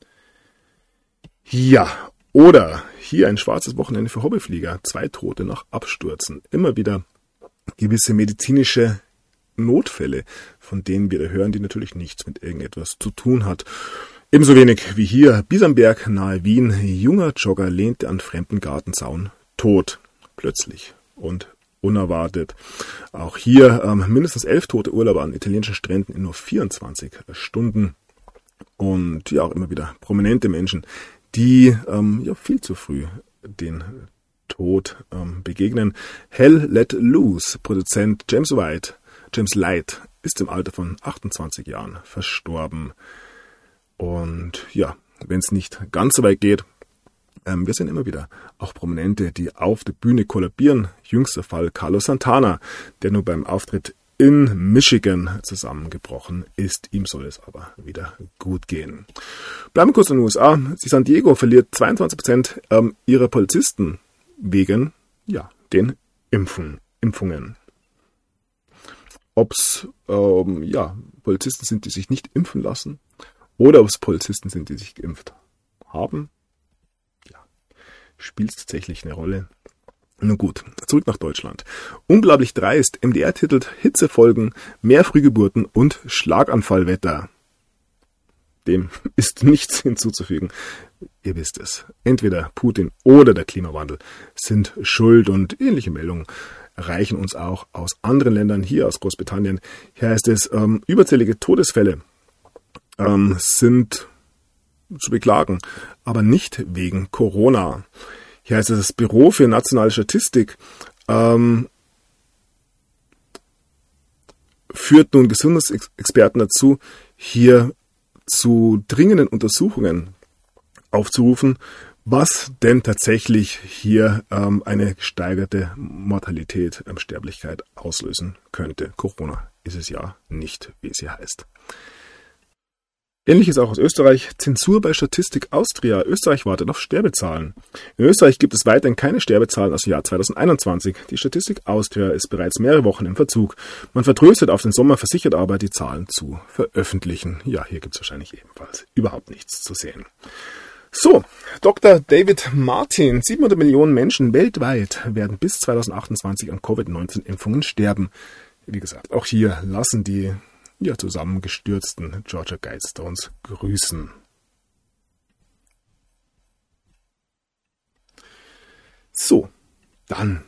Ja, oder hier ein schwarzes Wochenende für Hobbyflieger, 2 Tote nach Abstürzen. Immer wieder gewisse medizinische Notfälle, von denen wir hören, die natürlich nichts mit irgendetwas zu tun hat. Ebenso wenig wie hier, Biesenberg nahe Wien, junger Jogger lehnte an fremden Gartenzaun, tot, plötzlich und unerwartet. Auch hier mindestens 11 tote Urlauber an italienischen Stränden in nur 24 Stunden. Und ja, auch immer wieder prominente Menschen, die viel zu früh den Tod begegnen. Hell Let Loose, Produzent James Light, ist im Alter von 28 Jahren verstorben. Und ja, wenn es nicht ganz so weit geht, wir sehen immer wieder auch Prominente, die auf der Bühne kollabieren. Jüngster Fall Carlos Santana, der nur beim Auftritt in Michigan zusammengebrochen ist. Ihm soll es aber wieder gut gehen. Bleiben wir kurz in den USA. San Diego verliert 22% ihrer Polizisten wegen den Impfungen. Ob es Polizisten sind, die sich nicht impfen lassen, oder ob es Polizisten sind, die sich geimpft haben, spielt tatsächlich eine Rolle. Nun gut, zurück nach Deutschland. Unglaublich dreist, MDR titelt Hitzefolgen, mehr Frühgeburten und Schlaganfallwetter. Dem ist nichts hinzuzufügen. Ihr wisst es. Entweder Putin oder der Klimawandel sind schuld, und ähnliche Meldungen reichen uns auch aus anderen Ländern, hier aus Großbritannien. Hier heißt es, überzählige Todesfälle sind zu beklagen, aber nicht wegen Corona. Hier heißt es, das Büro für nationale Statistik führt nun Gesundheitsexperten dazu, hier zu dringenden Untersuchungen aufzurufen, was denn tatsächlich hier eine gesteigerte Mortalität, Sterblichkeit auslösen könnte. Corona ist es ja nicht, wie es hier heißt. Ähnliches auch aus Österreich. Zensur bei Statistik Austria. Österreich wartet auf Sterbezahlen. In Österreich gibt es weiterhin keine Sterbezahlen aus dem Jahr 2021. Die Statistik Austria ist bereits mehrere Wochen im Verzug. Man vertröstet auf den Sommer, versichert aber, die Zahlen zu veröffentlichen. Ja, hier gibt es wahrscheinlich ebenfalls überhaupt nichts zu sehen. So, Dr. David Martin. 700 Millionen Menschen weltweit werden bis 2028 an Covid-19-Impfungen sterben. Wie gesagt, auch hier lassen die zusammengestürzten Georgia Guidestones grüßen. So, dann,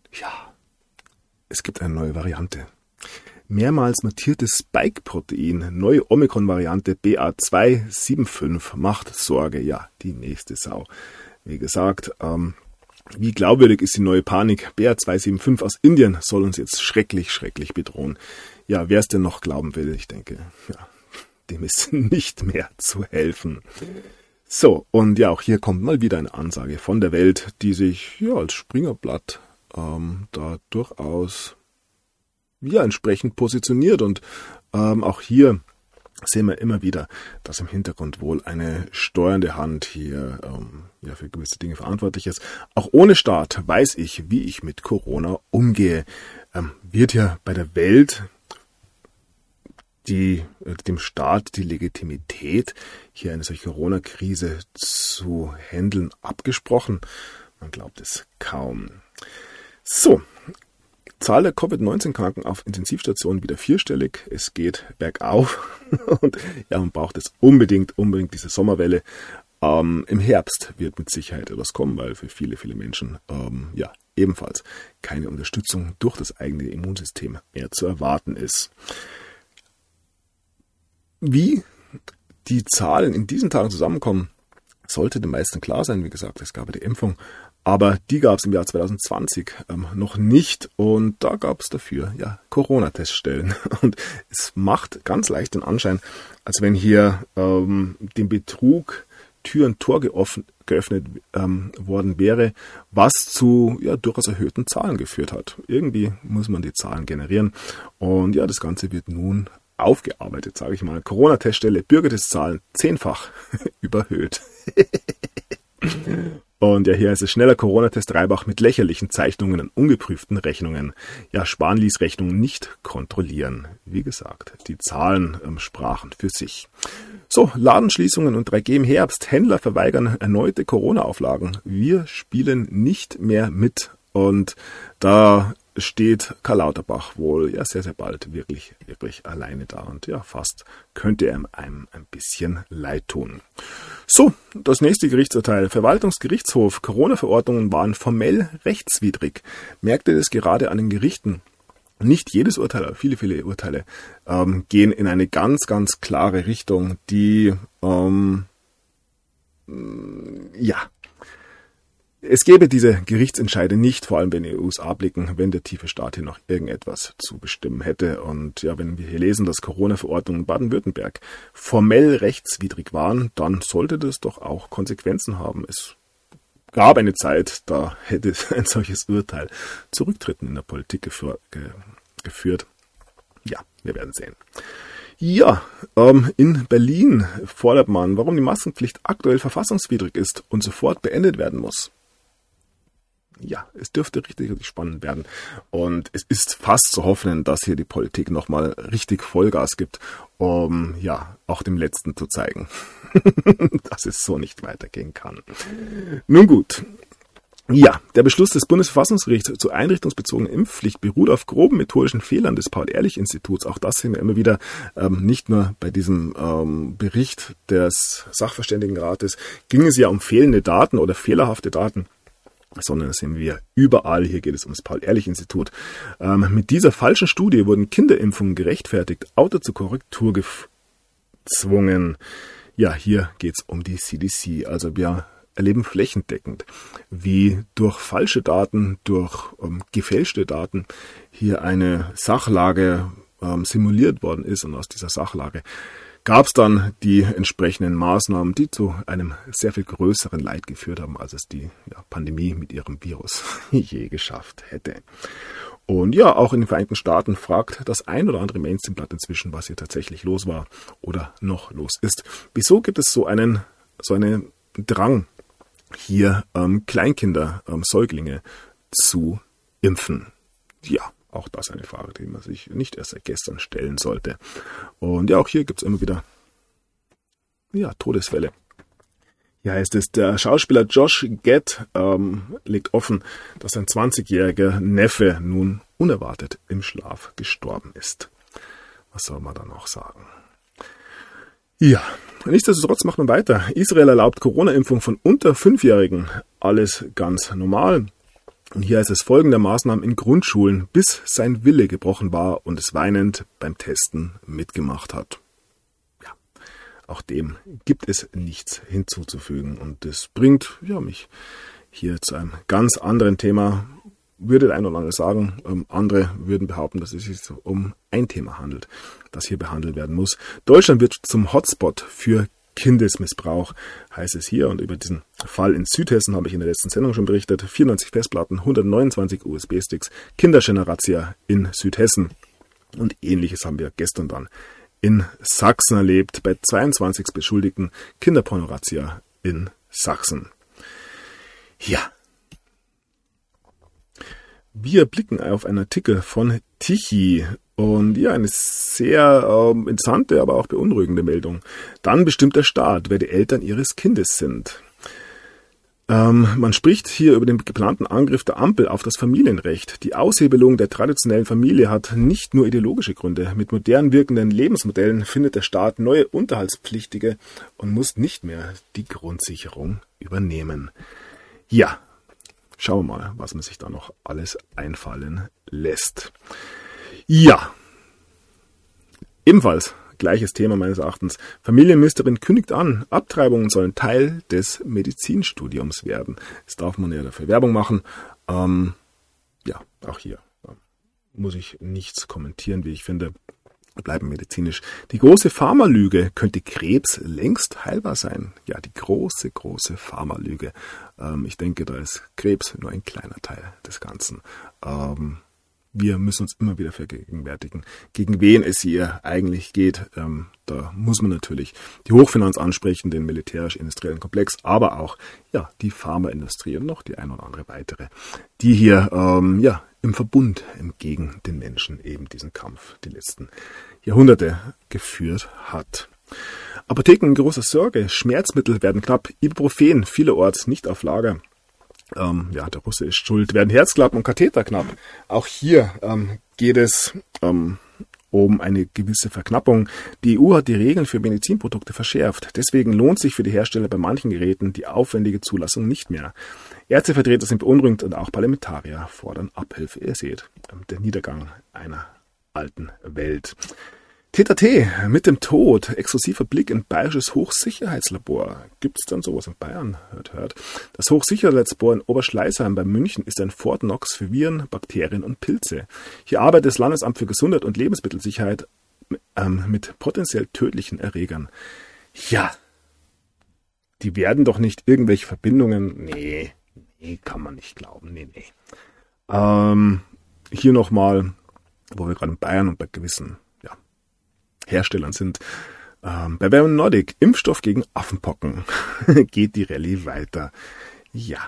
es gibt eine neue Variante. Mehrmals mutiertes Spike-Protein, neue Omikron-Variante BA275 macht Sorge. Ja, die nächste Sau. Wie gesagt, wie glaubwürdig ist die neue Panik? BA275 aus Indien soll uns jetzt schrecklich bedrohen. Ja, wer es denn noch glauben will, ich denke, dem ist nicht mehr zu helfen. So, und auch hier kommt mal wieder eine Ansage von der Welt, die sich als Springerblatt da durchaus entsprechend positioniert. Und auch hier sehen wir immer wieder, dass im Hintergrund wohl eine steuernde Hand hier für gewisse Dinge verantwortlich ist. Auch ohne Staat weiß ich, wie ich mit Corona umgehe. Wird ja bei der Welt dem Staat die Legitimität, hier eine solche Corona-Krise zu handeln, abgesprochen? Man glaubt es kaum. So, Zahl der Covid-19-Kranken auf Intensivstationen wieder 4-stellig. Es geht bergauf und man braucht es unbedingt diese Sommerwelle. Im Herbst wird mit Sicherheit etwas kommen, weil für viele Menschen ebenfalls keine Unterstützung durch das eigene Immunsystem mehr zu erwarten ist. Wie die Zahlen in diesen Tagen zusammenkommen, sollte den meisten klar sein. Wie gesagt, es gab die Impfung Aber die gab es im Jahr 2020 noch nicht und da gab es dafür Corona-Teststellen. Und es macht ganz leicht den Anschein, als wenn hier dem Betrug Tür und Tor geöffnet worden wäre, was zu durchaus erhöhten Zahlen geführt hat. Irgendwie muss man die Zahlen generieren und das Ganze wird nun aufgearbeitet, sage ich mal. Corona-Teststelle, Bürgertestzahlen 10-fach überhöht. Und hier ist es schneller Corona-Test Reibach mit lächerlichen Zeichnungen und ungeprüften Rechnungen. Spahn ließ Rechnungen nicht kontrollieren. Wie gesagt, die Zahlen sprachen für sich. So, Ladenschließungen und 3G im Herbst. Händler verweigern erneute Corona-Auflagen. Wir spielen nicht mehr mit. Und da steht Karl Lauterbach wohl sehr, sehr bald wirklich, wirklich alleine da. Und fast könnte er einem ein bisschen leid tun. So, das nächste Gerichtsurteil. Verwaltungsgerichtshof. Corona-Verordnungen waren formell rechtswidrig. Merkte das gerade an den Gerichten. Nicht jedes Urteil, aber viele, viele Urteile gehen in eine ganz, ganz klare Richtung, die es gäbe diese Gerichtsentscheide nicht, vor allem wenn die USA blicken, wenn der tiefe Staat hier noch irgendetwas zu bestimmen hätte. Und wenn wir hier lesen, dass Corona-Verordnungen in Baden-Württemberg formell rechtswidrig waren, dann sollte das doch auch Konsequenzen haben. Es gab eine Zeit, da hätte ein solches Urteil zu Rücktritten in der Politik geführt. Ja, wir werden sehen. In Berlin fordert man, warum die Maskenpflicht aktuell verfassungswidrig ist und sofort beendet werden muss. Es dürfte richtig, richtig spannend werden. Und es ist fast zu hoffen, dass hier die Politik nochmal richtig Vollgas gibt, um auch dem Letzten zu zeigen, dass es so nicht weitergehen kann. Nun gut. Der Beschluss des Bundesverfassungsgerichts zur einrichtungsbezogenen Impfpflicht beruht auf groben methodischen Fehlern des Paul-Ehrlich-Instituts. Auch das sehen wir immer wieder, nicht nur bei diesem Bericht des Sachverständigenrates ging es um fehlende Daten oder fehlerhafte Daten, sondern das sehen wir überall. Hier geht es um das Paul-Ehrlich-Institut. Mit dieser falschen Studie wurden Kinderimpfungen gerechtfertigt, Auto zur Korrektur gezwungen. Hier geht es um die CDC. Also wir erleben flächendeckend, wie durch falsche Daten, durch gefälschte Daten hier eine Sachlage simuliert worden ist. Und aus dieser Sachlage gab es dann die entsprechenden Maßnahmen, die zu einem sehr viel größeren Leid geführt haben, als es die Pandemie mit ihrem Virus je geschafft hätte. Und auch in den Vereinigten Staaten fragt das ein oder andere Mainstream-Blatt inzwischen, was hier tatsächlich los war oder noch los ist. Wieso gibt es so einen Drang, hier Kleinkinder, Säuglinge zu impfen? Auch das eine Frage, die man sich nicht erst seit gestern stellen sollte. Und auch hier gibt es immer wieder Todesfälle. Hier heißt es, der Schauspieler Josh Gad legt offen, dass sein 20-jähriger Neffe nun unerwartet im Schlaf gestorben ist. Was soll man da noch sagen? Nichtsdestotrotz macht man weiter. Israel erlaubt Corona-Impfung von unter 5-Jährigen. Alles ganz normal. Und hier ist es folgende Maßnahmen in Grundschulen, bis sein Wille gebrochen war und es weinend beim Testen mitgemacht hat. Auch dem gibt es nichts hinzuzufügen. Und das bringt mich hier zu einem ganz anderen Thema. Würde der eine oder andere sagen, andere würden behaupten, dass es sich um ein Thema handelt, das hier behandelt werden muss. Deutschland wird zum Hotspot für Kindesmissbrauch, heißt es hier. Und über diesen Fall in Südhessen habe ich in der letzten Sendung schon berichtet. 94 Festplatten, 129 USB-Sticks, Kinderschänder-Razzia in Südhessen. Und Ähnliches haben wir gestern dann in Sachsen erlebt, bei 22 Beschuldigten, Kinderporno-Razzia in Sachsen. Wir blicken auf einen Artikel von Tichy. Und eine sehr interessante, aber auch beunruhigende Meldung. Dann bestimmt der Staat, wer die Eltern ihres Kindes sind. Man spricht hier über den geplanten Angriff der Ampel auf das Familienrecht. Die Aushebelung der traditionellen Familie hat nicht nur ideologische Gründe. Mit modern wirkenden Lebensmodellen findet der Staat neue Unterhaltspflichtige und muss nicht mehr die Grundsicherung übernehmen. Schauen wir mal, was man sich da noch alles einfallen lässt. Ebenfalls gleiches Thema meines Erachtens. Familienministerin kündigt an, Abtreibungen sollen Teil des Medizinstudiums werden. Jetzt darf man ja dafür Werbung machen. Ja, auch hier muss ich nichts kommentieren, wie ich finde. Bleiben medizinisch. Die große Pharmalüge: könnte Krebs längst heilbar sein? Ja, die große Pharmalüge. Ich denke, da ist Krebs nur ein kleiner Teil des Ganzen. Wir müssen uns immer wieder vergegenwärtigen, gegen wen es hier eigentlich geht. Da muss man natürlich die Hochfinanz ansprechen, den militärisch-industriellen Komplex, aber auch die Pharmaindustrie und noch die ein oder andere weitere, die hier im Verbund gegen den Menschen eben diesen Kampf die letzten Jahrhunderte geführt hat. Apotheken in großer Sorge, Schmerzmittel werden knapp, Ibuprofen vielerorts nicht auf Lager. Der Russe ist schuld, werden Herzklappen und Katheter knapp. Auch hier geht es um eine gewisse Verknappung. Die EU hat die Regeln für Medizinprodukte verschärft. Deswegen lohnt sich für die Hersteller bei manchen Geräten die aufwendige Zulassung nicht mehr. Ärztevertreter sind beunruhigt und auch Parlamentarier fordern Abhilfe. Ihr seht, der Niedergang einer alten Welt. TTT mit dem Tod, exklusiver Blick in bayerisches Hochsicherheitslabor. Gibt es dann sowas in Bayern? Hört. Das Hochsicherheitslabor in Oberschleißheim bei München ist ein Fort Knox für Viren, Bakterien und Pilze. Hier arbeitet das Landesamt für Gesundheit und Lebensmittelsicherheit mit potenziell tödlichen Erregern. Ja, die werden doch nicht irgendwelche Verbindungen. Nee, kann man nicht glauben. Nee. Hier nochmal, wo wir gerade in Bayern und bei gewissen Herstellern sind. Bei Bavarian Nordic, Impfstoff gegen Affenpocken. Geht die Rallye weiter. Ja.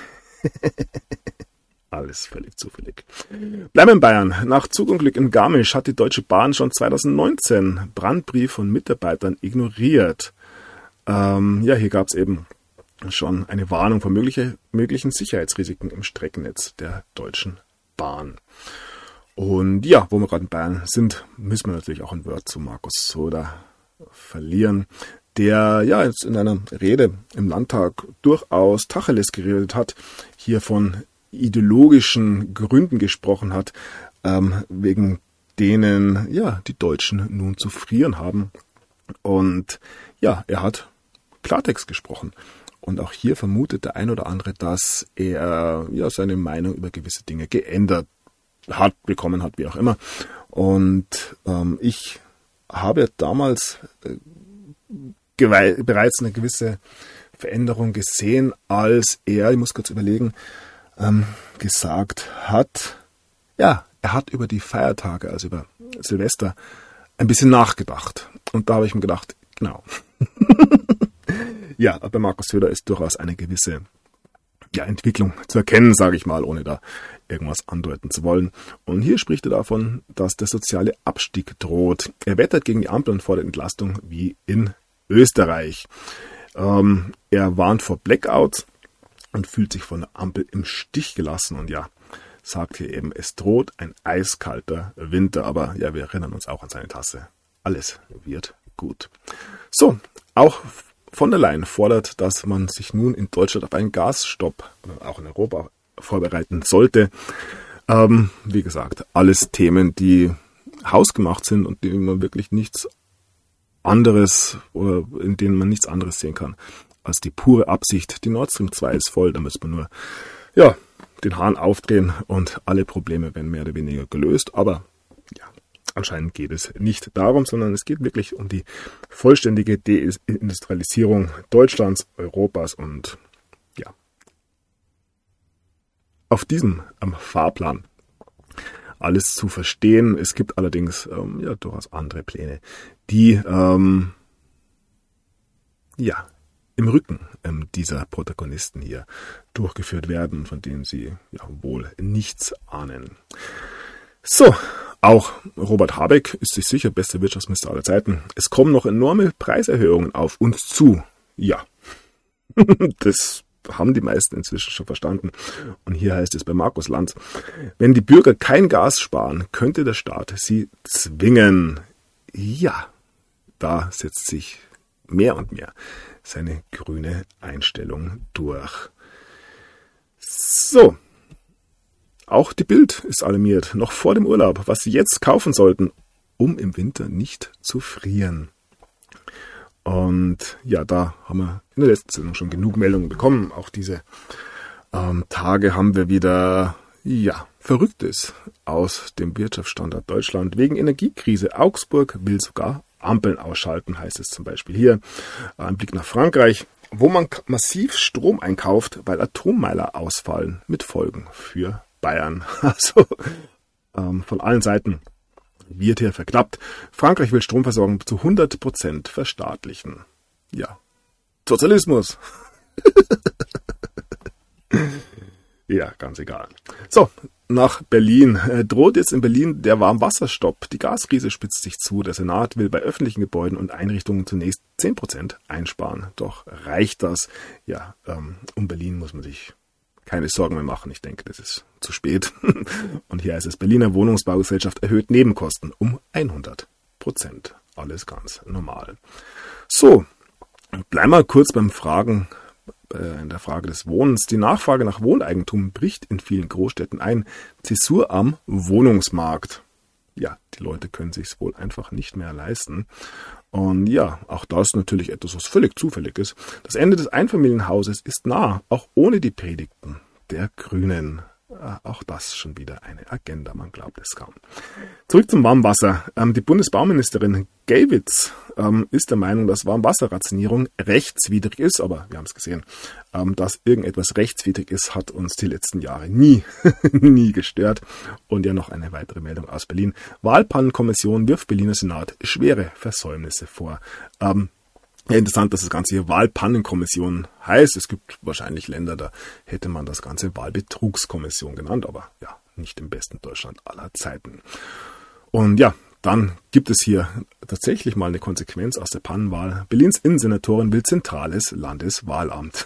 Alles völlig zufällig. Bleiben in Bayern. Nach Zugunglück in Garmisch hat die Deutsche Bahn schon 2019 Brandbrief von Mitarbeitern ignoriert. Hier gab es eben schon eine Warnung von möglichen Sicherheitsrisiken im Streckennetz der Deutschen Bahn. Und wo wir gerade in Bayern sind, müssen wir natürlich auch ein Wort zu Markus Söder verlieren, der jetzt in einer Rede im Landtag durchaus Tacheles geredet hat, hier von ideologischen Gründen gesprochen hat, wegen denen die Deutschen nun zu frieren haben. Und er hat Klartext gesprochen. Und auch hier vermutet der ein oder andere, dass er seine Meinung über gewisse Dinge geändert bekommen hat, wie auch immer. Und ich habe damals bereits eine gewisse Veränderung gesehen, als er, ich muss kurz überlegen, gesagt hat, er hat über die Feiertage, also über Silvester, ein bisschen nachgedacht. Und da habe ich mir gedacht, genau. Bei Markus Söder ist durchaus eine gewisse Entwicklung zu erkennen, sage ich mal, ohne da irgendwas andeuten zu wollen. Und hier spricht er davon, dass der soziale Abstieg droht. Er wettert gegen die Ampel und fordert Entlastung wie in Österreich. Er warnt vor Blackouts und fühlt sich von der Ampel im Stich gelassen und sagt hier eben, es droht ein eiskalter Winter. Aber wir erinnern uns auch an seine Tasse. Alles wird gut. So, auch von der Leyen fordert, dass man sich nun in Deutschland auf einen Gasstopp, auch in Europa, vorbereiten sollte. Wie gesagt, alles Themen, die hausgemacht sind und die man wirklich nichts anderes oder in denen man nichts anderes sehen kann als die pure Absicht. Die Nord Stream 2 ist voll, da müsste man nur den Hahn aufdrehen und alle Probleme werden mehr oder weniger gelöst. Aber anscheinend geht es nicht darum, sondern es geht wirklich um die vollständige Deindustrialisierung Deutschlands, Europas und auf diesem Fahrplan alles zu verstehen. Es gibt allerdings durchaus andere Pläne, die im Rücken dieser Protagonisten hier durchgeführt werden, von denen sie wohl nichts ahnen. So, auch Robert Habeck ist sich sicher bester Wirtschaftsminister aller Zeiten. Es kommen noch enorme Preiserhöhungen auf uns zu. Ja, das haben die meisten inzwischen schon verstanden. Und hier heißt es bei Markus Lanz, wenn die Bürger kein Gas sparen, könnte der Staat sie zwingen. Ja, da setzt sich mehr und mehr seine grüne Einstellung durch. So, auch die Bild ist alarmiert, noch vor dem Urlaub, was Sie jetzt kaufen sollten um im Winter nicht zu frieren. Und ja, da haben wir in der letzten Sendung schon genug Meldungen bekommen. Auch diese Tage haben wir wieder, Verrücktes aus dem Wirtschaftsstandort Deutschland wegen Energiekrise. Augsburg will sogar Ampeln ausschalten, heißt es zum Beispiel hier. Ein Blick nach Frankreich, wo man massiv Strom einkauft, weil Atommeiler ausfallen, mit Folgen für Bayern. Also von allen Seiten wird hier verklappt. Frankreich will Stromversorgung zu 100% verstaatlichen. Ja, Sozialismus. Ja, ganz egal. So, nach Berlin. Droht jetzt in Berlin der Warmwasserstopp. Die Gaskrise spitzt sich zu. Der Senat will bei öffentlichen Gebäuden und Einrichtungen zunächst 10% einsparen. Doch reicht das? Ja, um Berlin muss man sich keine Sorgen mehr machen. Ich denke, das ist zu spät. Und hier heißt es, Berliner Wohnungsbaugesellschaft erhöht Nebenkosten um 100%. Alles ganz normal. So, bleiben wir kurz in der Frage des Wohnens. Die Nachfrage nach Wohneigentum bricht in vielen Großstädten ein. Zäsur am Wohnungsmarkt. Ja, die Leute können sich es wohl einfach nicht mehr leisten. Und ja, auch das natürlich etwas, was völlig zufällig ist. Das Ende des Einfamilienhauses ist nah, auch ohne die Predigten der Grünen. Auch das schon wieder eine Agenda, man glaubt es kaum. Zurück zum Warmwasser. Die Bundesbauministerin Geiwitz ist der Meinung, dass Warmwasserrationierung rechtswidrig ist, aber wir haben es gesehen, dass irgendetwas rechtswidrig ist, hat uns die letzten Jahre nie gestört. Und ja, noch eine weitere Meldung aus Berlin. Wahlpannenkommission wirft Berliner Senat schwere Versäumnisse vor. Ja, interessant, dass das Ganze hier Wahlpannenkommission heißt. Es gibt wahrscheinlich Länder, da hätte man das Ganze Wahlbetrugskommission genannt, aber ja, nicht im besten Deutschland aller Zeiten. Und ja, dann gibt es hier tatsächlich mal eine Konsequenz aus der Pannenwahl. Berlins Innensenatorin will zentrales Landeswahlamt.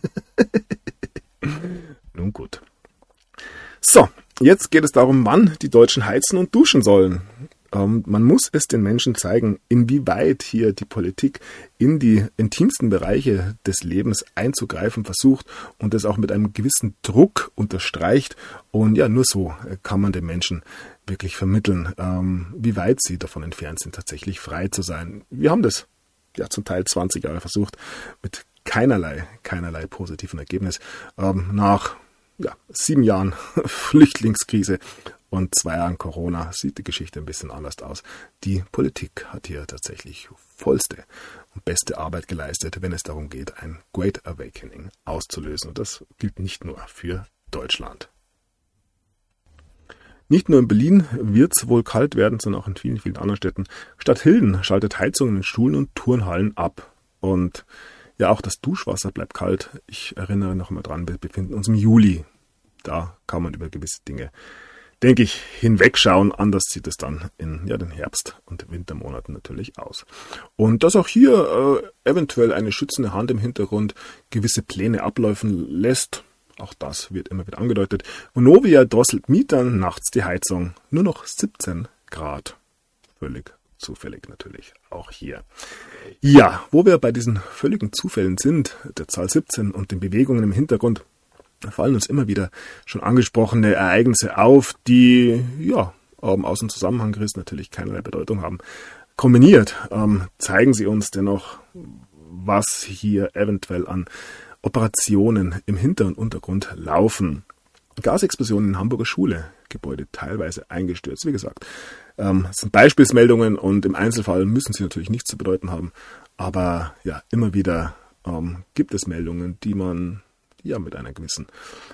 Nun gut. So, jetzt geht es darum, wann die Deutschen heizen und duschen sollen. Man muss es den Menschen zeigen, inwieweit hier die Politik in die intimsten Bereiche des Lebens einzugreifen versucht und es auch mit einem gewissen Druck unterstreicht. Und ja, nur so kann man den Menschen wirklich vermitteln, wie weit sie davon entfernt sind, tatsächlich frei zu sein. Wir haben das ja zum Teil 20 Jahre versucht, mit keinerlei positiven Ergebnis. Nach 7 Jahren Flüchtlingskrise und 2 Jahren Corona sieht die Geschichte ein bisschen anders aus. Die Politik hat hier tatsächlich vollste und beste Arbeit geleistet, wenn es darum geht, ein Great Awakening auszulösen. Und das gilt nicht nur für Deutschland. Nicht nur in Berlin wird es wohl kalt werden, sondern auch in vielen, vielen anderen Städten. Stadthilden schaltet Heizungen in Schulen und Turnhallen ab. Und ja, auch das Duschwasser bleibt kalt. Ich erinnere noch einmal dran, wir befinden uns im Juli. Da kann man über gewisse Dinge, denke ich, hinwegschauen. Anders sieht es dann in den Herbst- und Wintermonaten natürlich aus. Und dass auch hier eventuell eine schützende Hand im Hintergrund gewisse Pläne abläufen lässt, auch das wird immer wieder angedeutet. Vonovia drosselt Mietern nachts die Heizung. Nur noch 17 Grad. Völlig zufällig natürlich auch hier. Ja, wo wir bei diesen völligen Zufällen sind, der Zahl 17 und den Bewegungen im Hintergrund, da fallen uns immer wieder schon angesprochene Ereignisse auf, die aus dem Zusammenhang gerissen natürlich keinerlei Bedeutung haben. Kombiniert zeigen sie uns dennoch, was hier eventuell an Operationen im Hinter- und Untergrund laufen. Gasexplosionen in Hamburger Schule, Gebäude teilweise eingestürzt. Wie gesagt, es sind Beispielsmeldungen und im Einzelfall müssen sie natürlich nichts zu bedeuten haben. Aber ja, immer wieder gibt es Meldungen, die man mit einer gewissen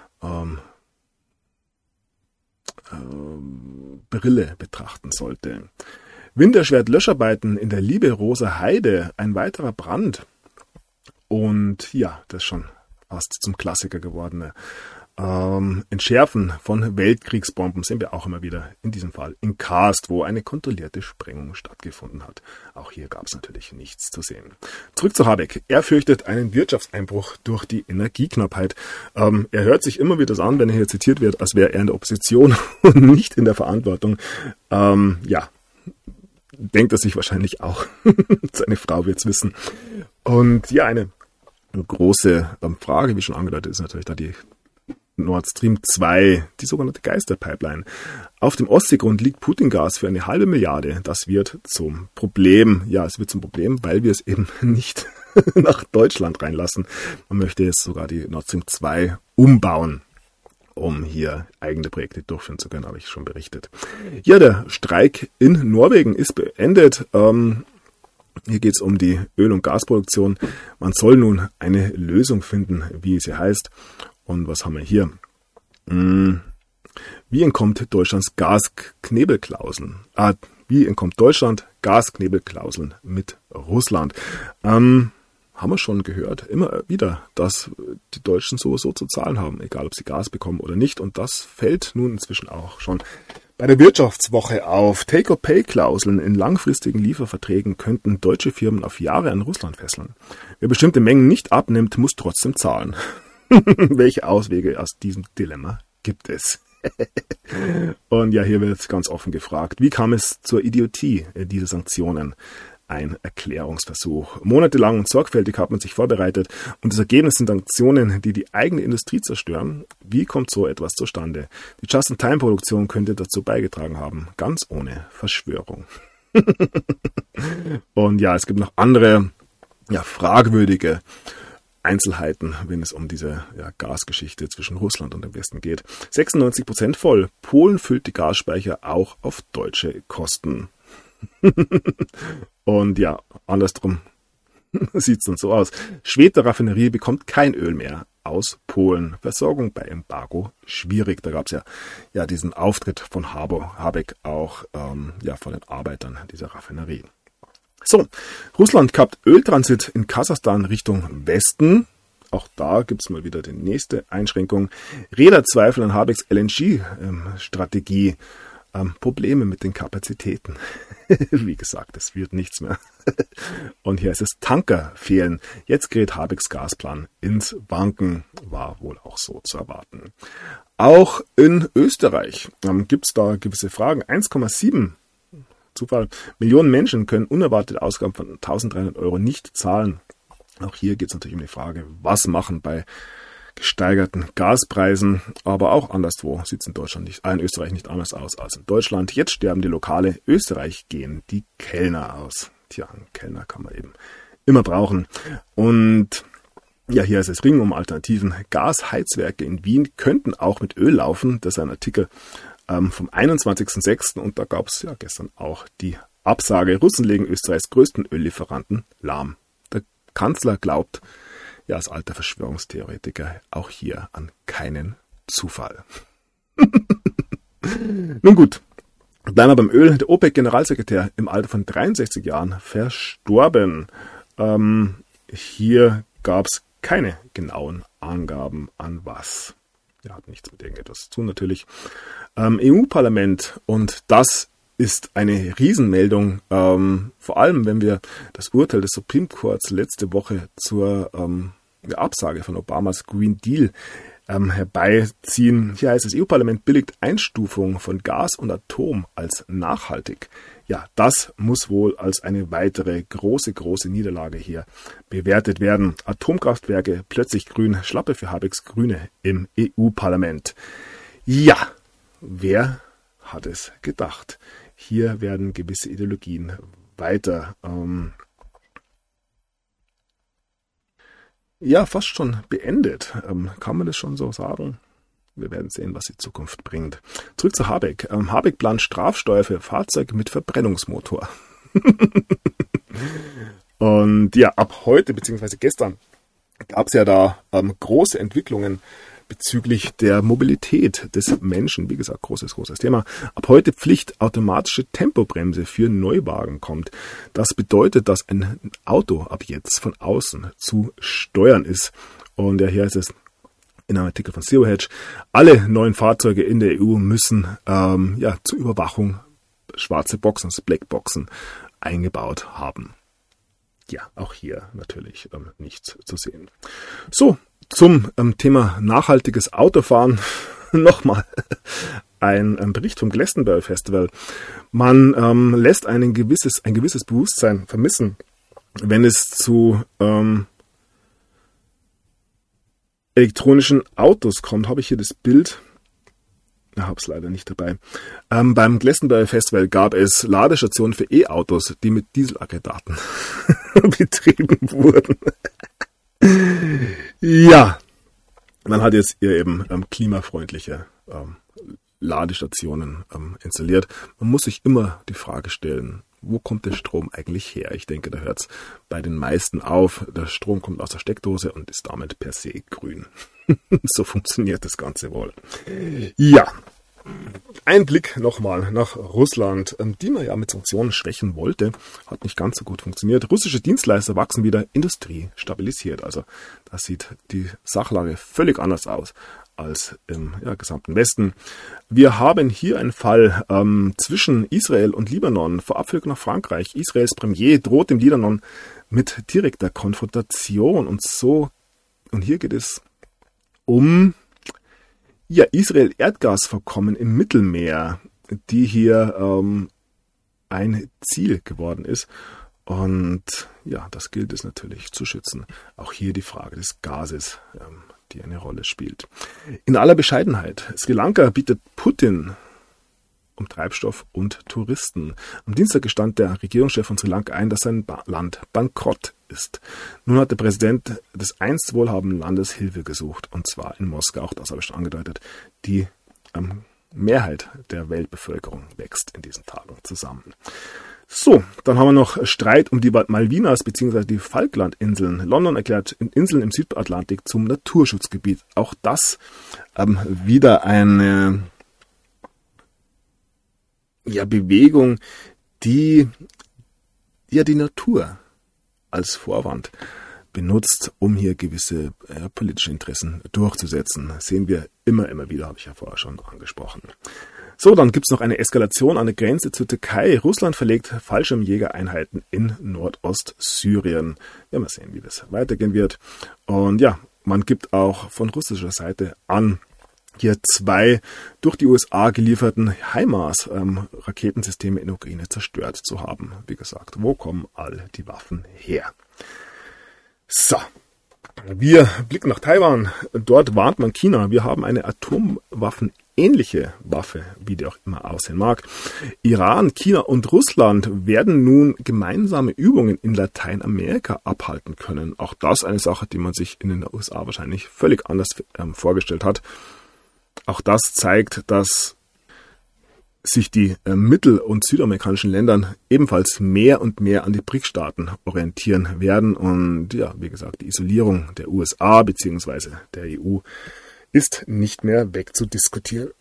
Brille betrachten sollte. Winterschwert-Löscharbeiten in der Liebe-Rosa Heide, ein weiterer Brand. Und ja, das ist schon fast zum Klassiker gewordene Entschärfen von Weltkriegsbomben sehen wir auch immer wieder, in diesem Fall in Karst, wo eine kontrollierte Sprengung stattgefunden hat. Auch hier gab es natürlich nichts zu sehen. Zurück zu Habeck. Er fürchtet einen Wirtschaftseinbruch durch die Energieknappheit. Er hört sich immer wieder so an, wenn er hier zitiert wird, als wäre er in der Opposition und nicht in der Verantwortung. Denkt er sich wahrscheinlich auch. Seine Frau wird es wissen. Und ja, eine große Frage, wie schon angedeutet, ist natürlich da die Nord Stream 2, die sogenannte Geisterpipeline. Auf dem Ostseegrund liegt Putin-Gas für 1,5 Milliarde. Das wird zum Problem. Ja, es wird zum Problem, weil wir es eben nicht nach Deutschland reinlassen. Man möchte jetzt sogar die Nord Stream 2 umbauen, um hier eigene Projekte durchführen zu können, habe ich schon berichtet. Ja, der Streik in Norwegen ist beendet. Hier geht es um die Öl- und Gasproduktion. Man soll nun eine Lösung finden, wie es hier heißt. Und was haben wir hier? Wie entkommt Deutschlands Gasknebelklauseln? Wie entkommt Deutschland Gasknebelklauseln mit Russland? Haben wir schon gehört, immer wieder, dass die Deutschen sowieso zu zahlen haben, egal ob sie Gas bekommen oder nicht. Und das fällt nun inzwischen auch schon bei der Wirtschaftswoche auf. Take-or-Pay-Klauseln in langfristigen Lieferverträgen könnten deutsche Firmen auf Jahre an Russland fesseln. Wer bestimmte Mengen nicht abnimmt, muss trotzdem zahlen. Welche Auswege aus diesem Dilemma gibt es? Und ja, hier wird ganz offen gefragt, wie kam es zur Idiotie dieser Sanktionen? Ein Erklärungsversuch. Monatelang und sorgfältig hat man sich vorbereitet und das Ergebnis sind Sanktionen, die die eigene Industrie zerstören. Wie kommt so etwas zustande? Die Just-in-Time-Produktion könnte dazu beigetragen haben, ganz ohne Verschwörung. Und ja, es gibt noch andere fragwürdige Einzelheiten, wenn es um diese Gasgeschichte zwischen Russland und dem Westen geht. 96% voll. Polen füllt die Gasspeicher auch auf deutsche Kosten. Und ja, andersrum sieht es dann so aus. Schwedter Raffinerie bekommt kein Öl mehr aus Polen. Versorgung bei Embargo schwierig. Da gab es ja diesen Auftritt von Habeck auch von den Arbeitern dieser Raffinerie. So, Russland kappt Öltransit in Kasachstan Richtung Westen. Auch da gibt es mal wieder die nächste Einschränkung. Räder zweifeln an Habecks LNG-Strategie. Probleme mit den Kapazitäten. Wie gesagt, es wird nichts mehr. Und hier ist es, Tanker fehlen. Jetzt gerät Habecks Gasplan ins Wanken. War wohl auch so zu erwarten. Auch in Österreich gibt es da gewisse Fragen. 1,7 Zufall. Millionen Menschen können unerwartete Ausgaben von 1.300 Euro nicht zahlen. Auch hier geht es natürlich um die Frage, was machen bei gesteigerten Gaspreisen, aber auch anderswo sieht es in Österreich nicht anders aus als in Deutschland. Jetzt sterben die Lokale. Österreich gehen die Kellner aus. Tja, einen Kellner kann man eben immer brauchen. Und ja, hier ist es Ringen um Alternativen. Gasheizwerke in Wien könnten auch mit Öl laufen. Das ist ein Artikel vom 21.06. und da gab es ja gestern auch die Absage. Russen legen Österreichs größten Öllieferanten lahm. Der Kanzler glaubt, als alter Verschwörungstheoretiker, auch hier an keinen Zufall. Nun gut, bleiben wir beim Öl. Der OPEC-Generalsekretär im Alter von 63 Jahren verstorben. Hier gab es keine genauen Angaben an was. Hat nichts mit irgendetwas zu tun natürlich. EU-Parlament, und das ist eine Riesenmeldung, vor allem wenn wir das Urteil des Supreme Courts letzte Woche zur Absage von Obamas Green Deal herbeiziehen. Hier heißt es, EU-Parlament billigt Einstufung von Gas und Atom als nachhaltig. Ja, das muss wohl als eine weitere große Niederlage hier bewertet werden. Atomkraftwerke plötzlich grün, Schlappe für Habecks Grüne im EU-Parlament. Ja, wer hat es gedacht? Hier werden gewisse Ideologien weiter fast schon beendet. Kann man das schon so sagen? Wir werden sehen, was die Zukunft bringt. Zurück zu Habeck. Habeck plant Strafsteuer für Fahrzeuge mit Verbrennungsmotor. Und ja, ab heute bzw. gestern gab es ja da große Entwicklungen bezüglich der Mobilität des Menschen. Wie gesagt, großes Thema. Ab heute Pflicht automatische Tempobremse für Neuwagen kommt. Das bedeutet, dass ein Auto ab jetzt von außen zu steuern ist. Und hier heißt es in einem Artikel von Zero Hedge, alle neuen Fahrzeuge in der EU müssen zur Überwachung schwarze Boxen, also Blackboxen, eingebaut haben. Ja, auch hier natürlich nichts zu sehen. So, zum Thema nachhaltiges Autofahren nochmal ein Bericht vom Glastonbury Festival. Man lässt ein gewisses Bewusstsein vermissen, wenn es zu elektronischen Autos kommt, habe ich hier das Bild. Ich habe es leider nicht dabei. Beim Glastonbury Festival gab es Ladestationen für E-Autos, die mit Dieselaggregaten betrieben wurden. Ja, man hat jetzt hier eben klimafreundliche Ladestationen installiert. Man muss sich immer die Frage stellen, wo kommt der Strom eigentlich her? Ich denke, da hört es bei den meisten auf. Der Strom kommt aus der Steckdose und ist damit per se grün. So funktioniert das Ganze wohl. Ja, ein Blick nochmal nach Russland, die man ja mit Sanktionen schwächen wollte, hat nicht ganz so gut funktioniert. Russische Dienstleister wachsen wieder, Industrie stabilisiert. Also da sieht die Sachlage völlig anders aus als im gesamten Westen. Wir haben hier einen Fall zwischen Israel und Libanon, vor Abflug nach Frankreich. Israels Premier droht dem Libanon mit direkter Konfrontation und so. Und hier geht es um Israel Erdgasvorkommen im Mittelmeer, die hier ein Ziel geworden ist. Und ja, das gilt es natürlich zu schützen. Auch hier die Frage des Gases, die eine Rolle spielt. In aller Bescheidenheit, Sri Lanka bietet Putin um Treibstoff und Touristen. Am Dienstag gestand der Regierungschef von Sri Lanka ein, dass sein Land bankrott ist. Nun hat der Präsident des einst wohlhabenden Landes Hilfe gesucht, und zwar in Moskau. Auch das habe ich schon angedeutet. Die Mehrheit der Weltbevölkerung wächst in diesen Tagen zusammen. So, dann haben wir noch Streit um die Malvinas bzw. die Falklandinseln. London erklärt Inseln im Südatlantik zum Naturschutzgebiet. Auch das wieder eine Bewegung, die die Natur als Vorwand benutzt, um hier gewisse politische Interessen durchzusetzen. Das sehen wir immer wieder, habe ich ja vorher schon angesprochen. So, dann gibt es noch eine Eskalation an der Grenze zur Türkei. Russland verlegt Fallschirmjägereinheiten in Nordostsyrien. Ja, mal sehen, wie das weitergehen wird. Und ja, man gibt auch von russischer Seite an, hier 2 durch die USA gelieferten HIMARS-Raketensysteme in der Ukraine zerstört zu haben. Wie gesagt, wo kommen all die Waffen her? So, wir blicken nach Taiwan. Dort warnt man China, wir haben eine atomwaffenähnliche Waffe, wie die auch immer aussehen mag. Iran, China und Russland werden nun gemeinsame Übungen in Lateinamerika abhalten können. Auch das eine Sache, die man sich in den USA wahrscheinlich völlig anders vorgestellt hat. Auch das zeigt, dass sich die mittel- und südamerikanischen Länder ebenfalls mehr und mehr an die BRICS-Staaten orientieren werden. Und ja, wie gesagt, die Isolierung der USA bzw. der EU ist nicht mehr wegzudiskutieren.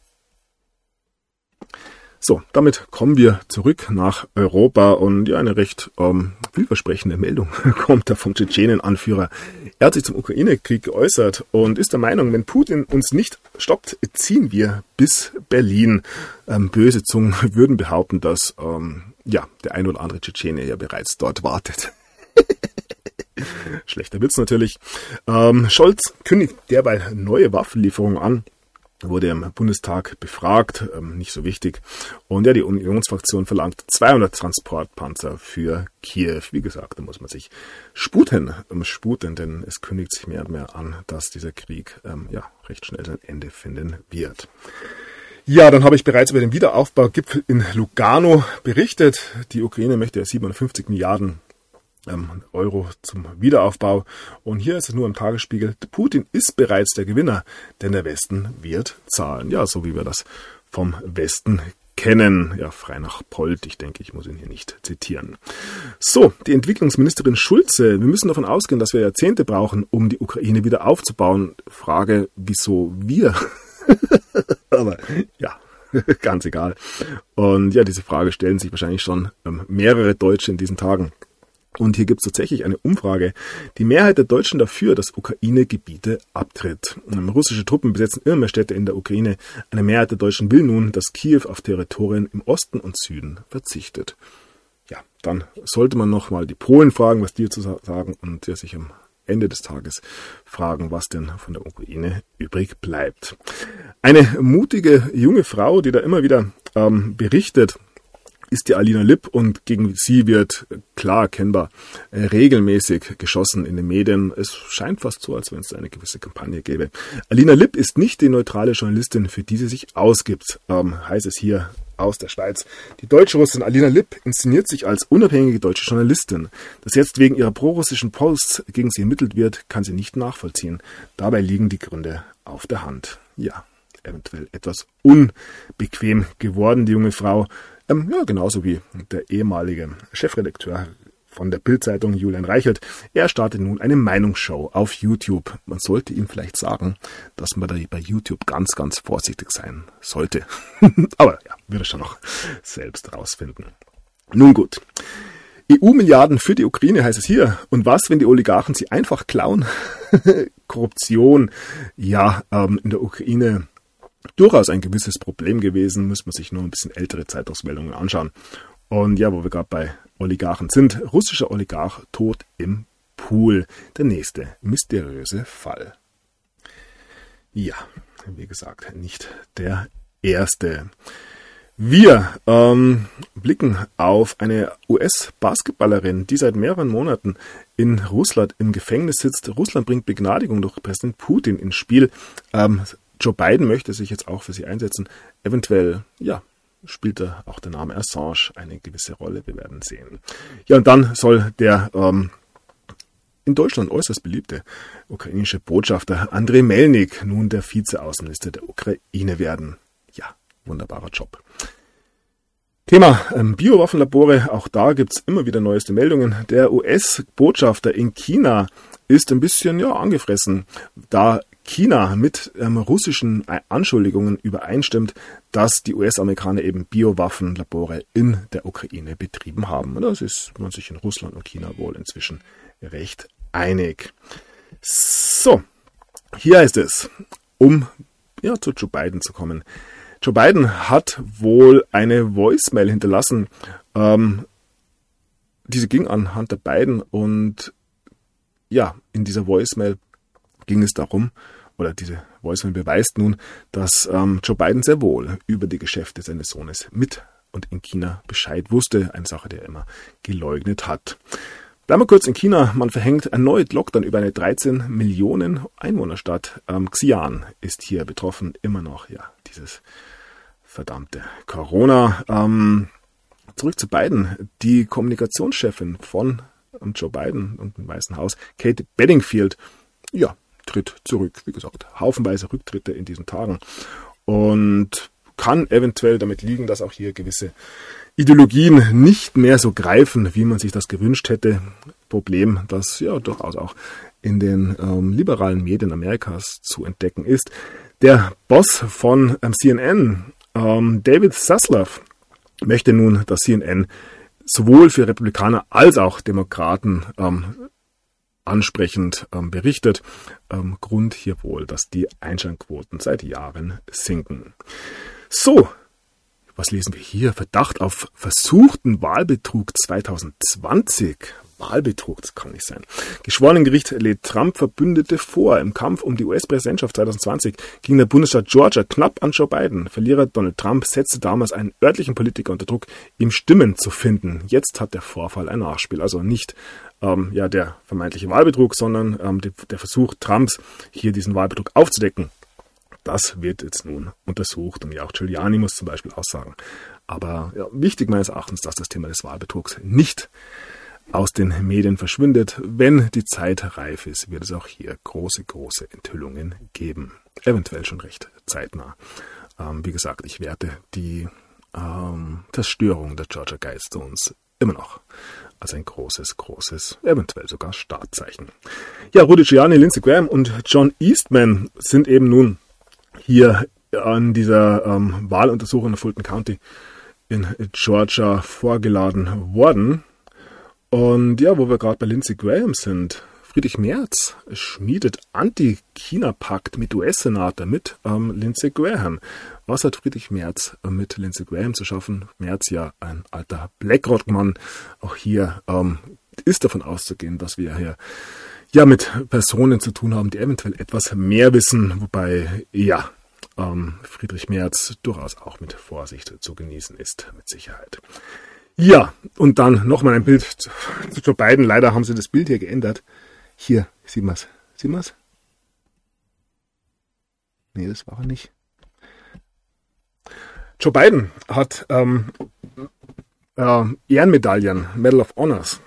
So, damit kommen wir zurück nach Europa und ja, eine recht vielversprechende Meldung kommt da vom Tschetschenen-Anführer. Er hat sich zum Ukraine-Krieg geäußert und ist der Meinung, wenn Putin uns nicht stoppt, ziehen wir bis Berlin. Böse Zungen würden behaupten, dass der ein oder andere Tschetschene ja bereits dort wartet. Schlechter Witz natürlich. Scholz kündigt derweil neue Waffenlieferungen an. Wurde im Bundestag befragt, nicht so wichtig. Und ja, die Unionsfraktion verlangt 200 Transportpanzer für Kiew. Wie gesagt, da muss man sich sputen, denn es kündigt sich mehr und mehr an, dass dieser Krieg recht schnell sein Ende finden wird. Ja, dann habe ich bereits über den Wiederaufbaugipfel in Lugano berichtet. Die Ukraine möchte ja 750 Milliarden Euro zum Wiederaufbau. Und hier ist es nur im Tagesspiegel, Putin ist bereits der Gewinner, denn der Westen wird zahlen. Ja, so wie wir das vom Westen kennen. Ja, frei nach Polt. Ich denke, ich muss ihn hier nicht zitieren. So, die Entwicklungsministerin Schulze. Wir müssen davon ausgehen, dass wir Jahrzehnte brauchen, um die Ukraine wieder aufzubauen. Frage, wieso wir? Aber ja, ganz egal. Und ja, diese Frage stellen sich wahrscheinlich schon mehrere Deutsche in diesen Tagen. Und hier gibt es tatsächlich eine Umfrage. Die Mehrheit der Deutschen dafür, dass Ukraine Gebiete abtritt. Russische Truppen besetzen immer mehr Städte in der Ukraine. Eine Mehrheit der Deutschen will nun, dass Kiew auf Territorien im Osten und Süden verzichtet. Ja, dann sollte man nochmal die Polen fragen, was die dazu sagen, und sich am Ende des Tages fragen, was denn von der Ukraine übrig bleibt. Eine mutige junge Frau, die da immer wieder berichtet, ist die Alina Lipp und gegen sie wird klar erkennbar regelmäßig geschossen in den Medien. Es scheint fast so, als wenn es eine gewisse Kampagne gäbe. Alina Lipp ist nicht die neutrale Journalistin, für die sie sich ausgibt, heißt es hier aus der Schweiz. Die deutsche Russin Alina Lipp inszeniert sich als unabhängige deutsche Journalistin. Dass jetzt wegen ihrer prorussischen Posts gegen sie ermittelt wird, kann sie nicht nachvollziehen. Dabei liegen die Gründe auf der Hand. Ja, eventuell etwas unbequem geworden, die junge Frau. Ja, genauso wie der ehemalige Chefredakteur von der Bild-Zeitung, Julian Reichelt. Er startet nun eine Meinungsshow auf YouTube. Man sollte ihm vielleicht sagen, dass man da bei YouTube ganz, ganz vorsichtig sein sollte. Aber ja, wird er schon noch selbst rausfinden. Nun gut. EU-Milliarden für die Ukraine heißt es hier. Und was, wenn die Oligarchen sie einfach klauen? Korruption, ja, in der Ukraine durchaus ein gewisses Problem gewesen. Muss man sich nur ein bisschen ältere Zeitungsmeldungen anschauen. Und ja, wo wir gerade bei Oligarchen sind, russischer Oligarch tot im Pool. Der nächste mysteriöse Fall. Ja, wie gesagt, nicht der erste. Wir blicken auf eine US-Basketballerin, die seit mehreren Monaten in Russland im Gefängnis sitzt. Russland bringt Begnadigung durch Präsident Putin ins Spiel. Joe Biden möchte sich jetzt auch für sie einsetzen. Eventuell, ja, spielt da auch der Name Assange eine gewisse Rolle. Wir werden sehen. Ja, und dann soll der in Deutschland äußerst beliebte ukrainische Botschafter Andrei Melnik nun der Vizeaußenminister der Ukraine werden. Ja, wunderbarer Job. Thema Biowaffenlabore. Auch da gibt's immer wieder neueste Meldungen. Der US-Botschafter in China ist ein bisschen angefressen, da China mit russischen Anschuldigungen übereinstimmt, dass die US-Amerikaner eben Biowaffenlabore in der Ukraine betrieben haben. Und das ist man sich in Russland und China wohl inzwischen recht einig. So, hier heißt es, um zu Joe Biden zu kommen. Joe Biden hat wohl eine Voicemail hinterlassen. Diese ging an Hunter Biden und ja, in dieser Voicemail ging es darum, oder diese Voicemail beweist nun, dass Joe Biden sehr wohl über die Geschäfte seines Sohnes mit und in China Bescheid wusste. Eine Sache, die er immer geleugnet hat. Bleiben wir kurz in China. Man verhängt erneut Lockdown über eine 13 Millionen Einwohnerstadt. Xi'an ist hier betroffen. Immer noch, ja, dieses verdammte Corona. Zurück zu Biden. Die Kommunikationschefin von Joe Biden und dem Weißen Haus, Kate Bedingfield, ja, tritt zurück. Wie gesagt, haufenweise Rücktritte in diesen Tagen. Und kann eventuell damit liegen, dass auch hier gewisse Ideologien nicht mehr so greifen, wie man sich das gewünscht hätte. Problem, das ja durchaus auch in den liberalen Medien Amerikas zu entdecken ist. Der Boss von CNN, David Zaslav, möchte nun, dass CNN sowohl für Republikaner als auch Demokraten ansprechend berichtet. Grund hier wohl, dass die Einschaltquoten seit Jahren sinken. So, was lesen wir hier? Verdacht auf versuchten Wahlbetrug 2020. Wahlbetrug, das kann nicht sein. Geschworenengericht lädt Trump-Verbündete vor. Im Kampf um die US-Präsidentschaft 2020 ging der Bundesstaat Georgia knapp an Joe Biden. Verlierer Donald Trump setzte damals einen örtlichen Politiker unter Druck, ihm Stimmen zu finden. Jetzt hat der Vorfall ein Nachspiel. Also nicht der vermeintliche Wahlbetrug, sondern der Versuch Trumps, hier diesen Wahlbetrug aufzudecken. Das wird jetzt nun untersucht und ja auch Giuliani muss zum Beispiel aussagen. Aber ja, wichtig meines Erachtens, dass das Thema des Wahlbetrugs nicht aus den Medien verschwindet. Wenn die Zeit reif ist, wird es auch hier große Enthüllungen geben. Eventuell schon recht zeitnah. Wie gesagt, ich werte die Zerstörung der Georgia Guidestones immer noch als ein großes, eventuell sogar Startzeichen. Ja, Rudy Giuliani, Lindsey Graham und John Eastman sind eben nun hier an dieser Wahluntersuchung in Fulton County in Georgia vorgeladen worden. Und ja, wo wir gerade bei Lindsey Graham sind, Friedrich Merz schmiedet Anti-China-Pakt mit US-Senator mit Lindsey Graham. Was hat Friedrich Merz mit Lindsey Graham zu schaffen? Merz ja ein alter BlackRock-Mann. Auch hier ist davon auszugehen, dass wir hier ja mit Personen zu tun haben, die eventuell etwas mehr wissen. Wobei, ja, Friedrich Merz durchaus auch mit Vorsicht zu genießen ist, mit Sicherheit. Ja, und dann nochmal ein Bild zu Joe Biden. Leider haben sie das Bild hier geändert. Hier, sieht man's? Sieht man's? Nee, das war er nicht. Joe Biden hat Ehrenmedaillen, Medal of Honors,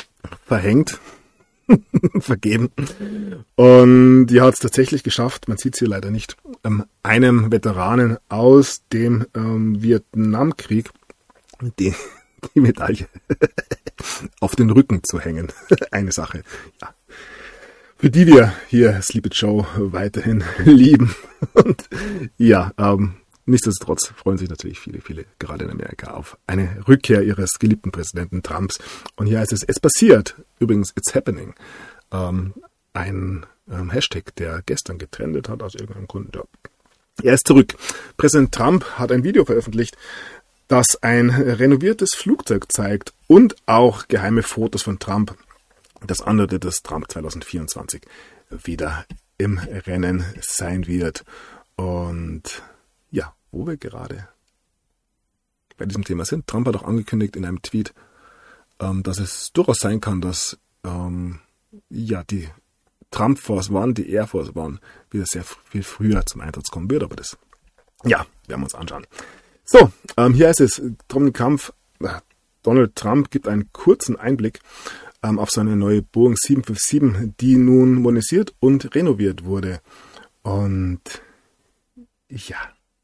vergeben. Und die hat es tatsächlich geschafft, man sieht es hier leider nicht, einem Veteranen aus dem Vietnamkrieg die Medaille auf den Rücken zu hängen. Eine Sache, ja. Für die wir hier Sleep It Show weiterhin lieben. Und ja, nichtsdestotrotz freuen sich natürlich viele, gerade in Amerika, auf eine Rückkehr ihres geliebten Präsidenten Trumps. Und hier heißt es passiert. Übrigens, it's happening. Ein Hashtag, der gestern getrendet hat, aus irgendeinem Grund. Ja. Er ist zurück. Präsident Trump hat ein Video veröffentlicht, das ein renoviertes Flugzeug zeigt und auch geheime Fotos von Trump. Das andere, dass Trump 2024 wieder im Rennen sein wird. Und ja, wo wir gerade bei diesem Thema sind. Trump hat auch angekündigt in einem Tweet, dass es durchaus sein kann, dass die Trump Force One, die Air Force One, wieder sehr viel früher zum Einsatz kommen wird. Aber das, ja, werden wir uns anschauen. So, hier ist es, Donald Trump gibt einen kurzen Einblick auf seine neue Boeing 757, die nun modernisiert und renoviert wurde. Und ja,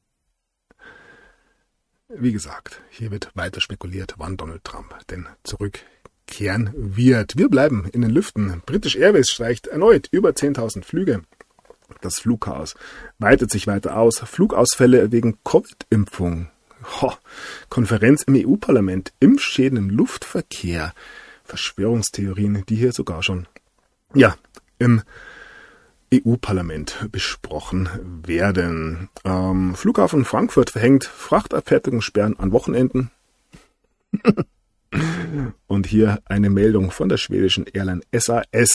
wie gesagt, hier wird weiter spekuliert, wann Donald Trump denn zurückkehren wird. Wir bleiben in den Lüften. British Airways streicht erneut über 10.000 Flüge. Das Flugchaos weitet sich weiter aus. Flugausfälle wegen Covid-Impfung. Konferenz im EU-Parlament. Impfschäden im Luftverkehr. Verschwörungstheorien, die hier sogar schon im EU-Parlament besprochen werden. Flughafen Frankfurt verhängt Frachtabfertigungssperren an Wochenenden. Und hier eine Meldung von der schwedischen Airline SAS.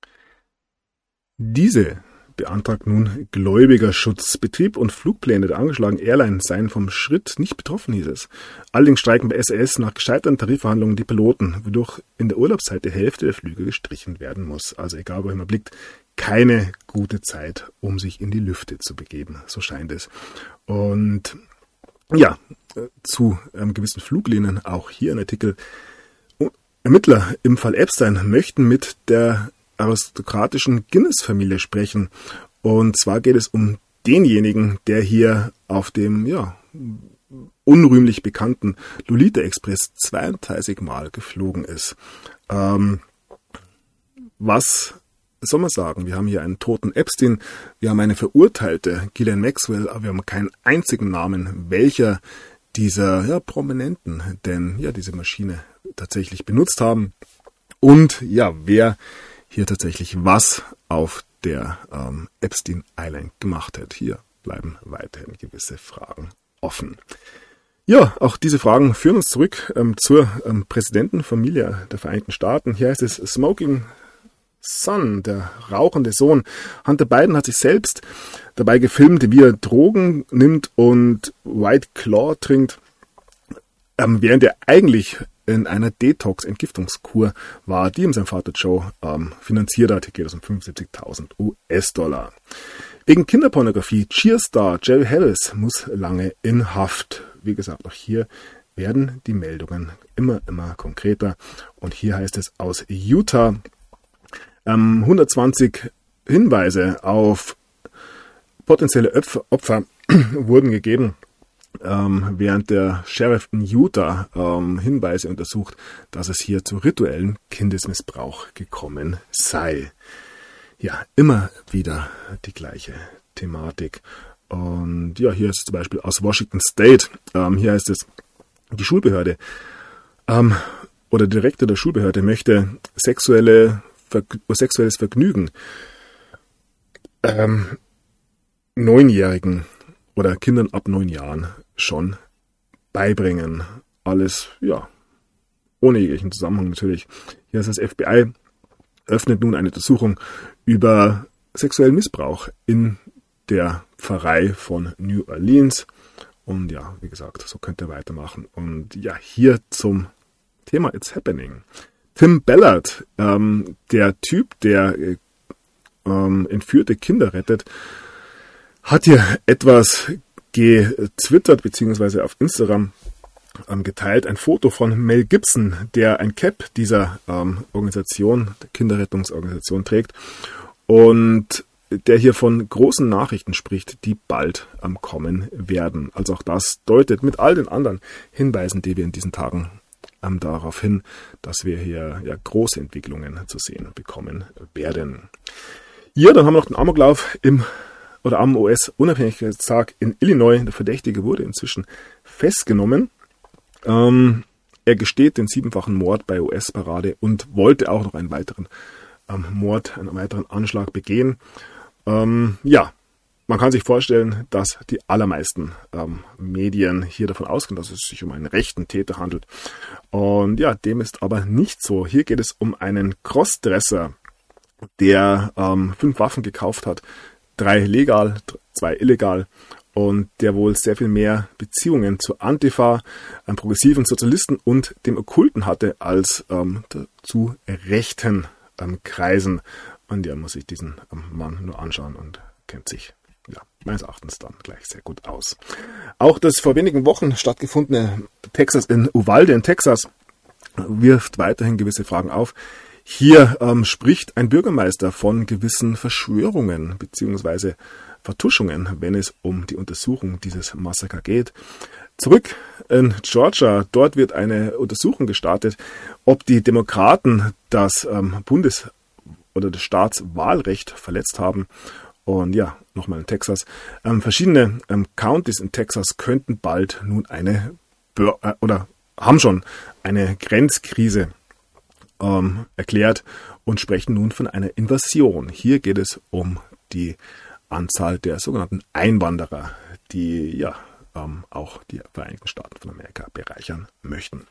Diese beantragt nun Gläubigerschutz. Betrieb und Flugpläne der angeschlagenen Airline seien vom Schritt nicht betroffen, hieß es. Allerdings streiken bei SAS nach gescheiterten Tarifverhandlungen die Piloten, wodurch in der Urlaubszeit die Hälfte der Flüge gestrichen werden muss. Also egal, wohin man blickt, keine gute Zeit, um sich in die Lüfte zu begeben. So scheint es. Und ja, zu gewissen Fluglinien auch hier ein Artikel. Ermittler im Fall Epstein möchten mit der aristokratischen Guinness-Familie sprechen. Und zwar geht es um denjenigen, der hier auf dem unrühmlich bekannten Lolita Express 32 Mal geflogen ist. Was soll man sagen? Wir haben hier einen toten Epstein, wir haben eine verurteilte Ghislaine Maxwell, aber wir haben keinen einzigen Namen, welcher dieser Prominenten denn diese Maschine tatsächlich benutzt haben. Und wer hier tatsächlich was auf der Epstein Island gemacht hat. Hier bleiben weiterhin gewisse Fragen offen. Ja, auch diese Fragen führen uns zurück zur Präsidentenfamilie der Vereinigten Staaten. Hier heißt es Smoking Son, der rauchende Sohn. Hunter Biden hat sich selbst dabei gefilmt, wie er Drogen nimmt und White Claw trinkt, während er eigentlich in einer Detox-Entgiftungskur war, die ihm sein Vater Joe finanziert hat. Hier geht es um 75.000 US-Dollar. Wegen Kinderpornografie, Cheerstar Jerry Harris muss lange in Haft. Wie gesagt, auch hier werden die Meldungen immer konkreter. Und hier heißt es aus Utah, 120 Hinweise auf potenzielle Opfer wurden gegeben, während der Sheriff in Utah Hinweise untersucht, dass es hier zu rituellen Kindesmissbrauch gekommen sei. Ja, immer wieder die gleiche Thematik. Und ja, hier ist es zum Beispiel aus Washington State. Hier heißt es, die Schulbehörde oder der Direktor der Schulbehörde möchte sexuelles Vergnügen 9-Jährigen oder Kindern ab 9 Jahren schon beibringen. Alles, ohne jeglichen Zusammenhang natürlich. Hier ist das FBI, öffnet nun eine Untersuchung über sexuellen Missbrauch in der Pfarrei von New Orleans. Und ja, wie gesagt, so könnt ihr weitermachen. Und ja, hier zum Thema It's Happening. Tim Ballard, der Typ, der entführte Kinder rettet, hat hier etwas getwittert beziehungsweise auf Instagram geteilt, ein Foto von Mel Gibson, der ein Cap dieser Organisation, der Kinderrettungsorganisation trägt und der hier von großen Nachrichten spricht, die bald kommen werden. Also auch das deutet mit all den anderen Hinweisen, die wir in diesen Tagen darauf hin, dass wir hier ja große Entwicklungen zu sehen bekommen werden. Ja, dann haben wir noch den Amoklauf am US-Unabhängigkeitstag in Illinois. Der Verdächtige wurde inzwischen festgenommen. Er gesteht den 7-fachen Mord bei US-Parade und wollte auch noch einen weiteren Mord, einen weiteren Anschlag begehen. Man kann sich vorstellen, dass die allermeisten Medien hier davon ausgehen, dass es sich um einen rechten Täter handelt. Und ja, dem ist aber nicht so. Hier geht es um einen Crossdresser, der 5 Waffen gekauft hat, 3 legal, 2 illegal. Und der wohl sehr viel mehr Beziehungen zu Antifa, progressiven Sozialisten und dem Okkulten hatte als zu rechten Kreisen. Und ja, muss sich diesen Mann nur anschauen und kennt sich meines Erachtens dann gleich sehr gut aus. Auch das vor wenigen Wochen stattgefundene Texas in Uvalde in Texas wirft weiterhin gewisse Fragen auf. Hier spricht ein Bürgermeister von gewissen Verschwörungen bzw. Vertuschungen, wenn es um die Untersuchung dieses Massaker geht. Zurück in Georgia, dort wird eine Untersuchung gestartet, ob die Demokraten das Bundes- oder das Staatswahlrecht verletzt haben. Und ja, nochmal in Texas. Verschiedene Countys in Texas könnten bald nun haben schon eine Grenzkrise erklärt und sprechen nun von einer Invasion. Hier geht es um die Anzahl der sogenannten Einwanderer, die auch die Vereinigten Staaten von Amerika bereichern möchten.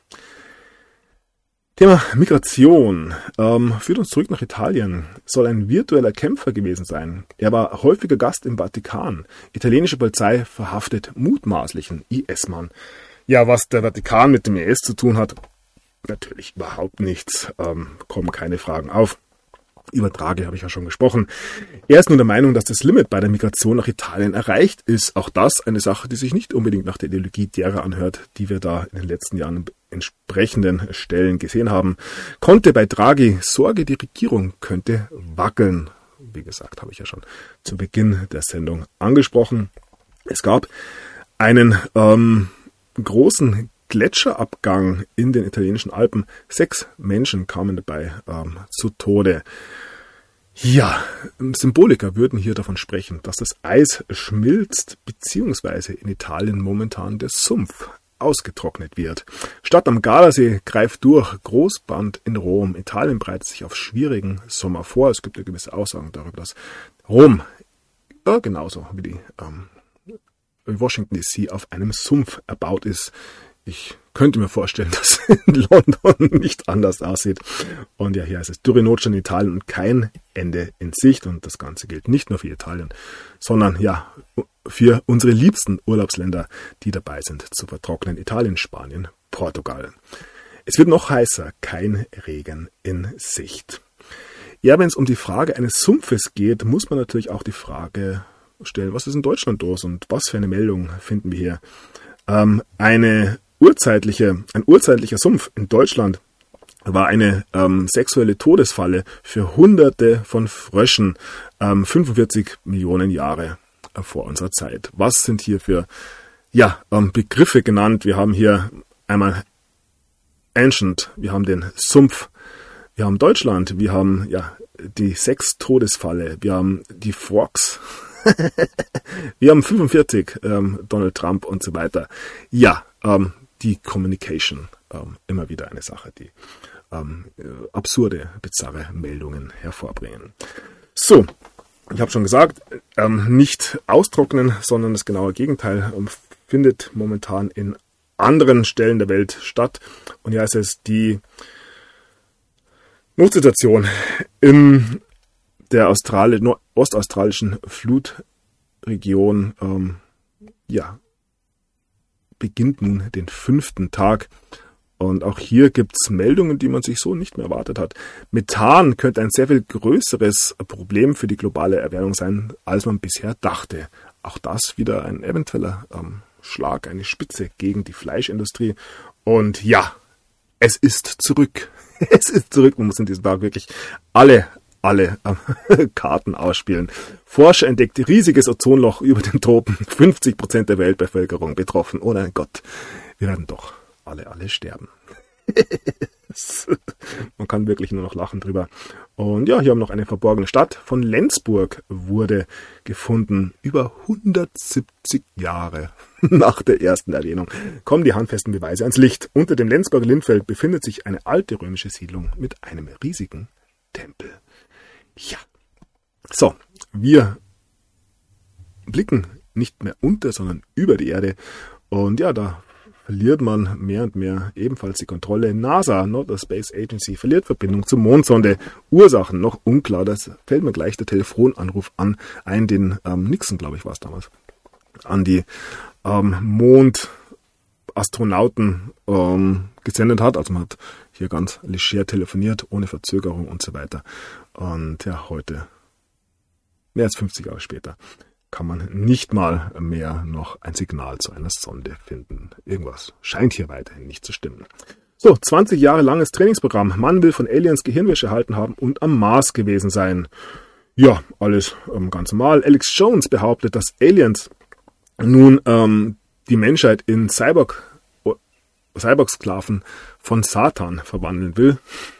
Thema Migration führt uns zurück nach Italien. Soll ein virtueller Kämpfer gewesen sein. Er war häufiger Gast im Vatikan. Italienische Polizei verhaftet mutmaßlichen IS-Mann. Ja, was der Vatikan mit dem IS zu tun hat, natürlich überhaupt nichts. Kommen keine Fragen auf. Über Draghi habe ich ja schon gesprochen. Er ist nun der Meinung, dass das Limit bei der Migration nach Italien erreicht ist. Auch das eine Sache, die sich nicht unbedingt nach der Ideologie derer anhört, die wir da in den letzten Jahren an entsprechenden Stellen gesehen haben. Konnte bei Draghi Sorge, die Regierung könnte wackeln. Wie gesagt, habe ich ja schon zu Beginn der Sendung angesprochen. Es gab einen großen Gletscherabgang in den italienischen Alpen. 6 Menschen kamen dabei zu Tode. Ja, Symboliker würden hier davon sprechen, dass das Eis schmilzt, beziehungsweise in Italien momentan der Sumpf ausgetrocknet wird. Stadt am Gardasee greift durch, Großbrand in Rom. Italien bereitet sich auf schwierigen Sommer vor. Es gibt ja gewisse Aussagen darüber, dass Rom genauso wie Washington DC auf einem Sumpf erbaut ist. Ich könnte mir vorstellen, dass in London nicht anders aussieht. Und ja, hier heißt es Dürrenotstand in Italien und kein Ende in Sicht. Und das Ganze gilt nicht nur für Italien, sondern ja für unsere liebsten Urlaubsländer, die dabei sind zu vertrocknen. Italien, Spanien, Portugal. Es wird noch heißer, kein Regen in Sicht. Ja, wenn es um die Frage eines Sumpfes geht, muss man natürlich auch die Frage stellen, was ist in Deutschland los und was für eine Meldung finden wir hier? Ein urzeitlicher Sumpf in Deutschland war eine sexuelle Todesfalle für Hunderte von Fröschen 45 Millionen Jahre vor unserer Zeit. Was sind hier für Begriffe genannt? Wir haben hier einmal Ancient, wir haben den Sumpf, wir haben Deutschland, wir haben die Sex-Todesfalle, wir haben die Frogs, wir haben 45, Donald Trump und so weiter. Ja, die Communication, immer wieder eine Sache, die absurde, bizarre Meldungen hervorbringen. So, ich habe schon gesagt, nicht austrocknen, sondern das genaue Gegenteil findet momentan in anderen Stellen der Welt statt. Und hier heißt es, die Notsituation in der ostaustralischen US-Region beginnt nun den 5. Tag. Und auch hier gibt es Meldungen, die man sich so nicht mehr erwartet hat. Methan könnte ein sehr viel größeres Problem für die globale Erwärmung sein, als man bisher dachte. Auch das wieder ein eventueller Schlag, eine Spitze gegen die Fleischindustrie. Und ja, es ist zurück. Es ist zurück. Man muss in diesem Tag wirklich alle Karten ausspielen. Forscher entdeckt riesiges Ozonloch über den Tropen. 50% der Weltbevölkerung betroffen. Oh mein Gott, wir werden doch alle sterben. Man kann wirklich nur noch lachen drüber. Und ja, hier haben wir noch eine verborgene Stadt von Lenzburg wurde gefunden. Über 170 Jahre nach der ersten Erwähnung kommen die handfesten Beweise ans Licht. Unter dem Lenzburger Lindfeld befindet sich eine alte römische Siedlung mit einem riesigen Tempel. Ja, so, wir blicken nicht mehr unter, sondern über die Erde. Und ja, da verliert man mehr und mehr ebenfalls die Kontrolle. NASA, Not a Space Agency, verliert Verbindung zur Mondsonde. Ursachen noch unklar. Das fällt mir gleich der Telefonanruf ein, den Nixon, glaube ich, war es damals, an die Mondastronauten gesendet hat. Also man hat hier ganz leger telefoniert, ohne Verzögerung und so weiter. Und ja, heute, mehr als 50 Jahre später, kann man nicht mal mehr noch ein Signal zu einer Sonde finden. Irgendwas scheint hier weiterhin nicht zu stimmen. So, 20 Jahre langes Trainingsprogramm. Mann will von Aliens Gehirnwäsche erhalten haben und am Mars gewesen sein. Ja, alles ganz normal. Alex Jones behauptet, dass Aliens nun die Menschheit in Cyborg-Sklaven von Satan verwandeln will.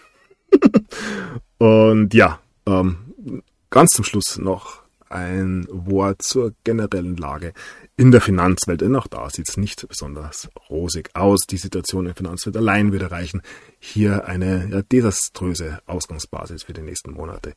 Und ja, ganz zum Schluss noch ein Wort zur generellen Lage in der Finanzwelt. Denn auch da sieht es nicht besonders rosig aus. Die Situation in der Finanzwelt allein würde reichen, hier eine desaströse Ausgangsbasis für die nächsten Monate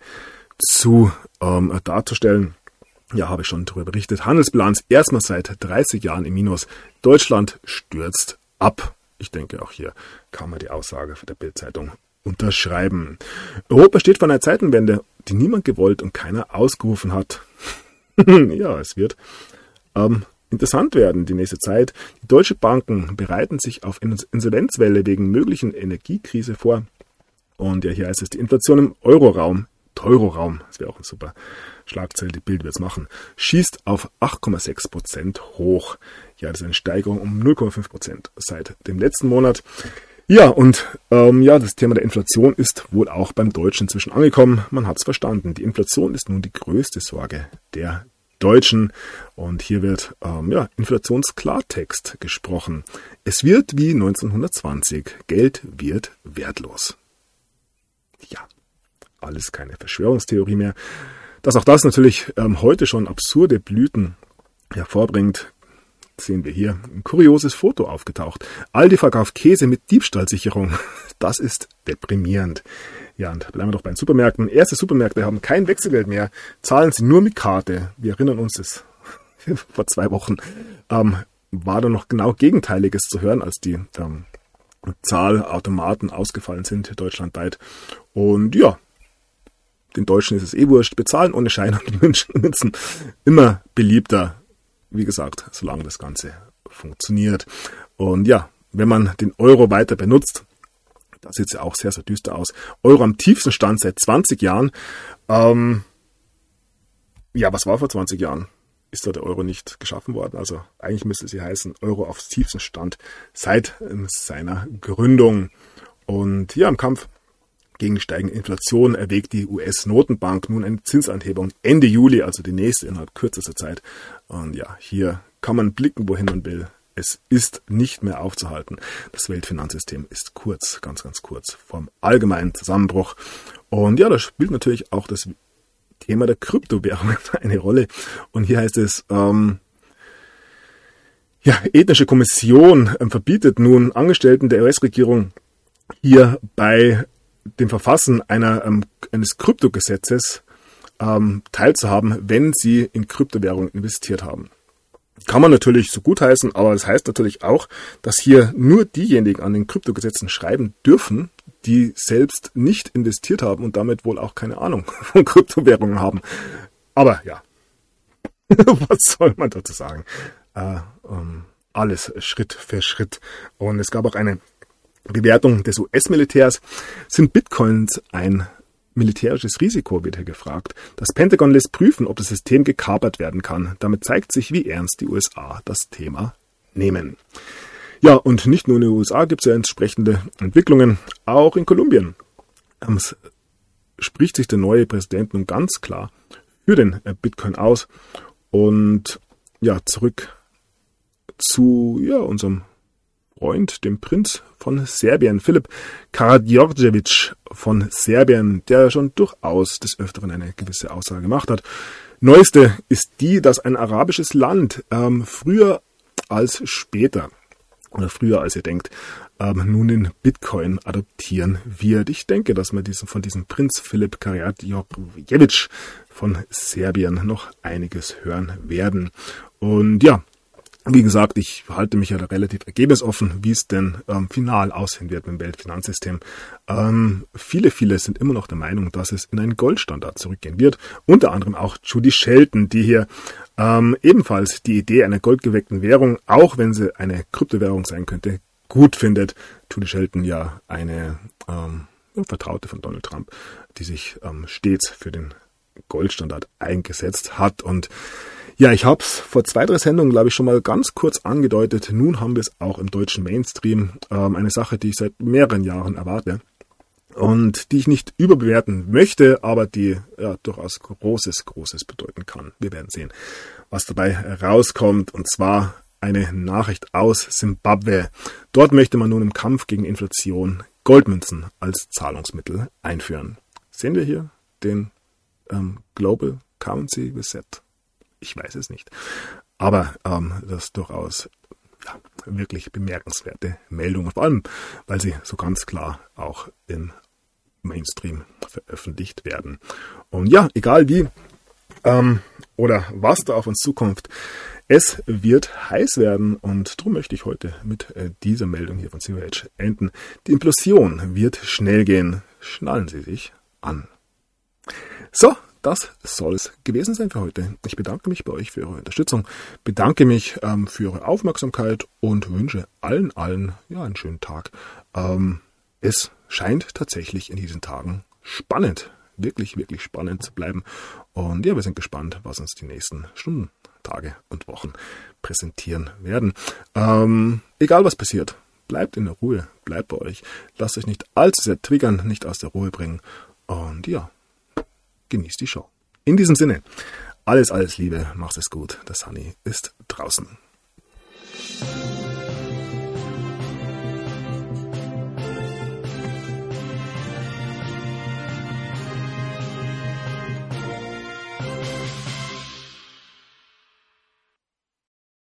darzustellen. Ja, habe ich schon darüber berichtet. Handelsbilanz erstmals seit 30 Jahren im Minus. Deutschland stürzt ab. Ich denke, auch hier kann man die Aussage der Bild-Zeitung unterschreiben. Europa steht vor einer Zeitenwende, die niemand gewollt und keiner ausgerufen hat. Ja, es wird interessant werden die nächste Zeit. Die deutschen Banken bereiten sich auf Insolvenzwelle wegen möglichen Energiekrise vor. Und ja, hier heißt es, die Inflation im Euroraum, Teuroraum, das wäre auch eine super Schlagzeile, die Bild wird es machen, schießt auf 8,6% hoch. Ja, das ist eine Steigerung um 0,5% seit dem letzten Monat. Ja, und das Thema der Inflation ist wohl auch beim Deutschen inzwischen angekommen. Man hat es verstanden. Die Inflation ist nun die größte Sorge der Deutschen. Und hier wird Inflationsklartext gesprochen. Es wird wie 1920. Geld wird wertlos. Ja, alles keine Verschwörungstheorie mehr. Dass auch das natürlich heute schon absurde Blüten hervorbringt, sehen wir hier ein kurioses Foto aufgetaucht. Aldi verkauft Käse mit Diebstahlsicherung. Das ist deprimierend. Ja, und bleiben wir doch bei den Supermärkten. Erste Supermärkte haben kein Wechselgeld mehr, zahlen sie nur mit Karte. Wir erinnern uns, das vor 2 Wochen war da noch genau Gegenteiliges zu hören, als die Zahlautomaten ausgefallen sind deutschlandweit. Und ja, den Deutschen ist es wurscht. Bezahlen ohne Schein und Münzen immer beliebter. Wie gesagt, solange das Ganze funktioniert. Und ja, wenn man den Euro weiter benutzt, da sieht es ja auch sehr, sehr düster aus. Euro am tiefsten Stand seit 20 Jahren. Was war vor 20 Jahren? Ist da der Euro nicht geschaffen worden? Also eigentlich müsste sie heißen, Euro auf tiefsten Stand seit seiner Gründung. Und ja, im Kampf gegen die steigende Inflation erwägt die US-Notenbank nun eine Zinsanhebung Ende Juli, also die nächste innerhalb kürzester Zeit. Und ja, hier kann man blicken, wohin man will. Es ist nicht mehr aufzuhalten. Das Weltfinanzsystem ist kurz, ganz, ganz kurz vom allgemeinen Zusammenbruch. Und ja, da spielt natürlich auch das Thema der Kryptowährung eine Rolle. Und hier heißt es, Ethnische Kommission verbietet nun Angestellten der US-Regierung hier bei dem Verfassen eines Kryptogesetzes teilzuhaben, wenn sie in Kryptowährungen investiert haben. Kann man natürlich so gutheißen, aber das heißt natürlich auch, dass hier nur diejenigen an den Kryptogesetzen schreiben dürfen, die selbst nicht investiert haben und damit wohl auch keine Ahnung von Kryptowährungen haben. Aber ja, Was soll man dazu sagen? Alles Schritt für Schritt. Und es gab auch eine Bewertung des US-Militärs. Sind Bitcoins ein militärisches Risiko, wird hier gefragt. Das Pentagon lässt prüfen, ob das System gekapert werden kann. Damit zeigt sich, wie ernst die USA das Thema nehmen. Ja, und nicht nur in den USA gibt es ja entsprechende Entwicklungen, auch in Kolumbien. Spricht sich der neue Präsident nun ganz klar für den Bitcoin aus. Und ja, zurück zu unserem Freund, dem Prinz von Serbien, Filip Karađorđević von Serbien, der schon durchaus des Öfteren eine gewisse Aussage gemacht hat. Neueste ist die, dass ein arabisches Land früher als später oder früher als ihr denkt, nun den Bitcoin adoptieren wird. Ich denke, dass man von diesem Prinz Filip Karađorđević von Serbien noch einiges hören werden. Und ja, wie gesagt, ich halte mich ja da relativ ergebnisoffen, wie es denn final aussehen wird mit dem Weltfinanzsystem. Viele sind immer noch der Meinung, dass es in einen Goldstandard zurückgehen wird. Unter anderem auch Judy Shelton, die hier ebenfalls die Idee einer goldgeweckten Währung, auch wenn sie eine Kryptowährung sein könnte, gut findet. Judy Shelton ja eine Vertraute von Donald Trump, die sich stets für den Goldstandard eingesetzt hat. Und ja, ich habe es vor 2-3 Sendungen, glaube ich, schon mal ganz kurz angedeutet. Nun haben wir es auch im deutschen Mainstream. Eine Sache, die ich seit mehreren Jahren erwarte und die ich nicht überbewerten möchte, aber die durchaus Großes bedeuten kann. Wir werden sehen, was dabei rauskommt. Und zwar eine Nachricht aus Simbabwe. Dort möchte man nun im Kampf gegen Inflation Goldmünzen als Zahlungsmittel einführen. Sehen wir hier den Global Currency Reset? Ich weiß es nicht. Aber das ist durchaus wirklich bemerkenswerte Meldung. Vor allem, weil sie so ganz klar auch im Mainstream veröffentlicht werden. Und ja, egal wie oder was da auf uns zukommt, es wird heiß werden. Und darum möchte ich heute mit dieser Meldung hier von COH enden. Die Implosion wird schnell gehen. Schnallen Sie sich an. So, das soll es gewesen sein für heute. Ich bedanke mich bei euch für eure Unterstützung, bedanke mich für eure Aufmerksamkeit und wünsche allen einen schönen Tag. Es scheint tatsächlich in diesen Tagen spannend, wirklich spannend zu bleiben. Und ja, wir sind gespannt, was uns die nächsten Stunden, Tage und Wochen präsentieren werden. Egal was passiert, bleibt in der Ruhe, bleibt bei euch. Lasst euch nicht allzu sehr triggern, nicht aus der Ruhe bringen. Und ja, genießt die Show. In diesem Sinne, alles Liebe, macht es gut. Der Sunny ist draußen.